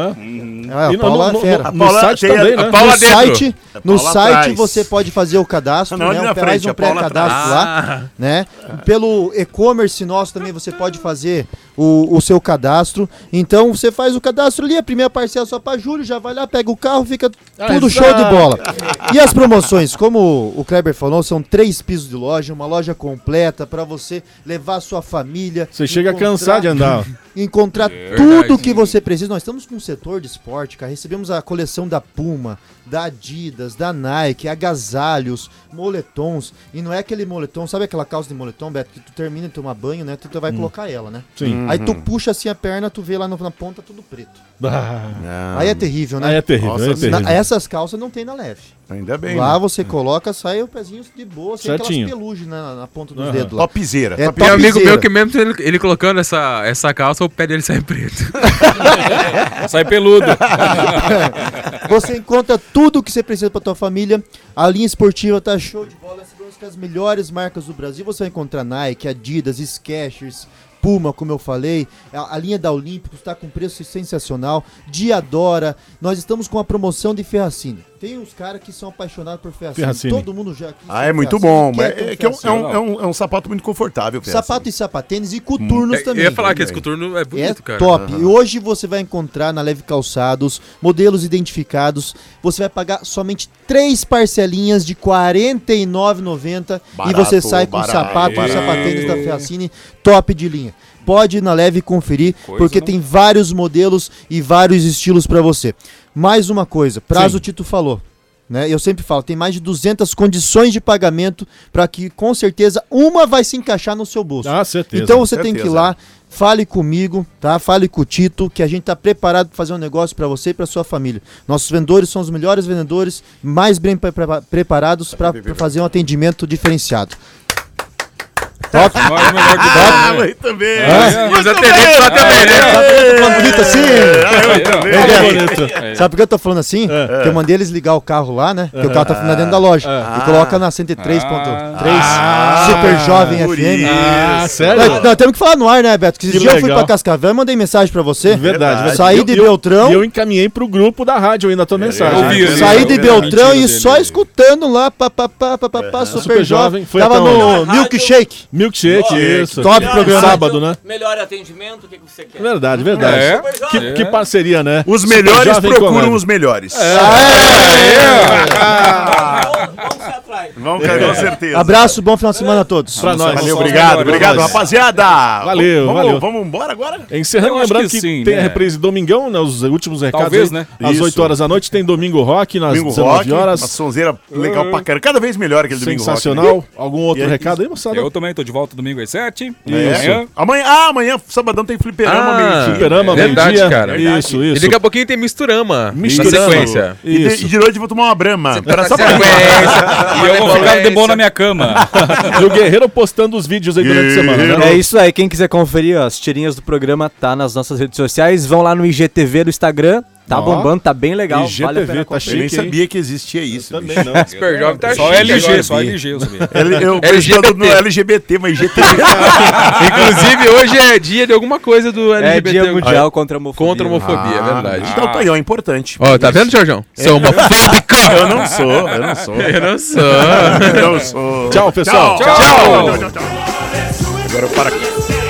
A Paula é fera. No site também, né? No site você pode fazer o cadastro, né? Faz um pré-cadastro lá, né? Pelo e-commerce nosso também você pode fazer o seu cadastro. Então você faz o cadastro ali, a primeira parcela só pra julho, já vai lá, pega o carro, fica tudo show de bola. E as promoções, como o Kleber falou, são 3 pisos de loja, uma loja completa pra você levar a sua família. Você chega a cansar de andar. Encontrar tudo que você precisa. Nós estamos com um setor de esporte, cara. Recebemos a coleção da Puma, da Adidas, da Nike, agasalhos, moletons. E não é aquele moletom, sabe aquela calça de moletom, Beto, que tu termina de tomar banho, né? Tu vai colocar ela, né? Sim. Aí tu puxa assim a perna, tu vê lá na ponta tudo preto. Aí é terrível, né? Aí é terrível, é terrível. Essas calças não tem na Leve. Ainda bem. Lá né? você coloca, sai o pezinho de boa, sem certinho. aquelas pelugens na ponta dos dedos lá. Topzera. É Tem um amigo meu que mesmo ele colocando essa calça, o pé dele sai preto. Sai peludo. Você encontra tudo o que você precisa pra tua família. A linha esportiva tá show de bola. Sabemos que as melhores marcas do Brasil você vai encontrar Nike, Adidas, Skechers, Puma, como eu falei, a linha da Olímpicos está com preço sensacional, Diadora, nós estamos com a promoção de Ferracini. Tem uns caras que são apaixonados por Ferracini. Todo mundo já quis é muito bom. É um sapato muito confortável. Sapato e sapatênis e coturnos também. Eu ia falar que esse coturno é bonito, cara. Top. E hoje você vai encontrar na Leve Calçados modelos identificados. Você vai pagar somente 3 parcelinhas de R$ 49,90 e você sai com sapato e sapatênis da Ferracini top de linha. Pode ir na Leve conferir, porque tem vários modelos e vários estilos para você. Mais uma coisa, prazo o Tito falou, né? Eu sempre falo, tem mais de 200 condições de pagamento para que com certeza uma vai se encaixar no seu bolso. Ah, certeza. Então você tem que ir lá, fale comigo, tá? Fale com o Tito, que a gente tá preparado para fazer um negócio para você e para sua família. Nossos vendedores são os melhores vendedores, mais bem preparados para fazer um atendimento diferenciado. Top. Muito bem. Os atendentes lá também, né? Sabe por que eu tô falando bonito assim? Sabe por que eu tô falando assim? Que eu mandei eles ligar o carro lá, né? Que o carro tá funcionando dentro da loja. E coloca na 103.3 Super Jovem FM. Sério? Nós temos que falar no ar, né, Beto? Que esse dia eu fui pra Cascavel e mandei mensagem pra você. Verdade. Saí de Beltrão. E eu encaminhei pro grupo da rádio ainda a tua mensagem. Saí de Beltrão e só escutando lá, Super Jovem. Tava no Milkshake. Milkshake, isso. Top programa. Sábado, né? Melhor atendimento, o que você quer? Verdade. Que parceria, né? Os melhores procuram os melhores. Vamos, com certeza. Abraço, bom final de semana a todos. Pra nós. Valeu, obrigado, rapaziada. Valeu. Vamos embora agora? Encerrando, lembrando que sim, tem né? a reprise domingão, né? Os últimos recados. Talvez, aí, né? Às 8 horas da noite tem Domingo Rock, nas 19 horas. Uma sonzeira legal pra caramba. Cada vez melhor aquele Domingo Rock. Sensacional. Algum outro recado aí, moçada? Eu também tô de volta domingo às 7. Isso. Amanhã, sabadão, tem fliperama meio-dia. Fliperama, verdade, meio-dia. cara. Isso. E daqui a pouquinho tem misturama. Na sequência. E de noite eu vou tomar uma brama. Só pra E eu vou ficar de boa na minha cama. E o Guerreiro postando os vídeos aí durante a semana, né? É isso aí, quem quiser conferir as tirinhas do programa tá nas nossas redes sociais, vão lá no IGTV do Instagram Tá bombando, tá bem legal. IGTV, vale a pena tá Eu nem chique, sabia que existia isso. também bicho. não. Super Jovem tá Só chique LG, agora. só LG, eu sabia. Eu conheço todo no LGBT, mas IGTV. Inclusive, hoje é dia de alguma coisa do É LGBT. dia mundial contra a homofobia. Contra a homofobia, é verdade. Então tá aí, ó, importante. Ó, tá vendo, Jorjão? Seu homofóbico! Eu não sou. Eu não sou. Eu não sou. Tchau, pessoal. Tchau. Agora para aqui.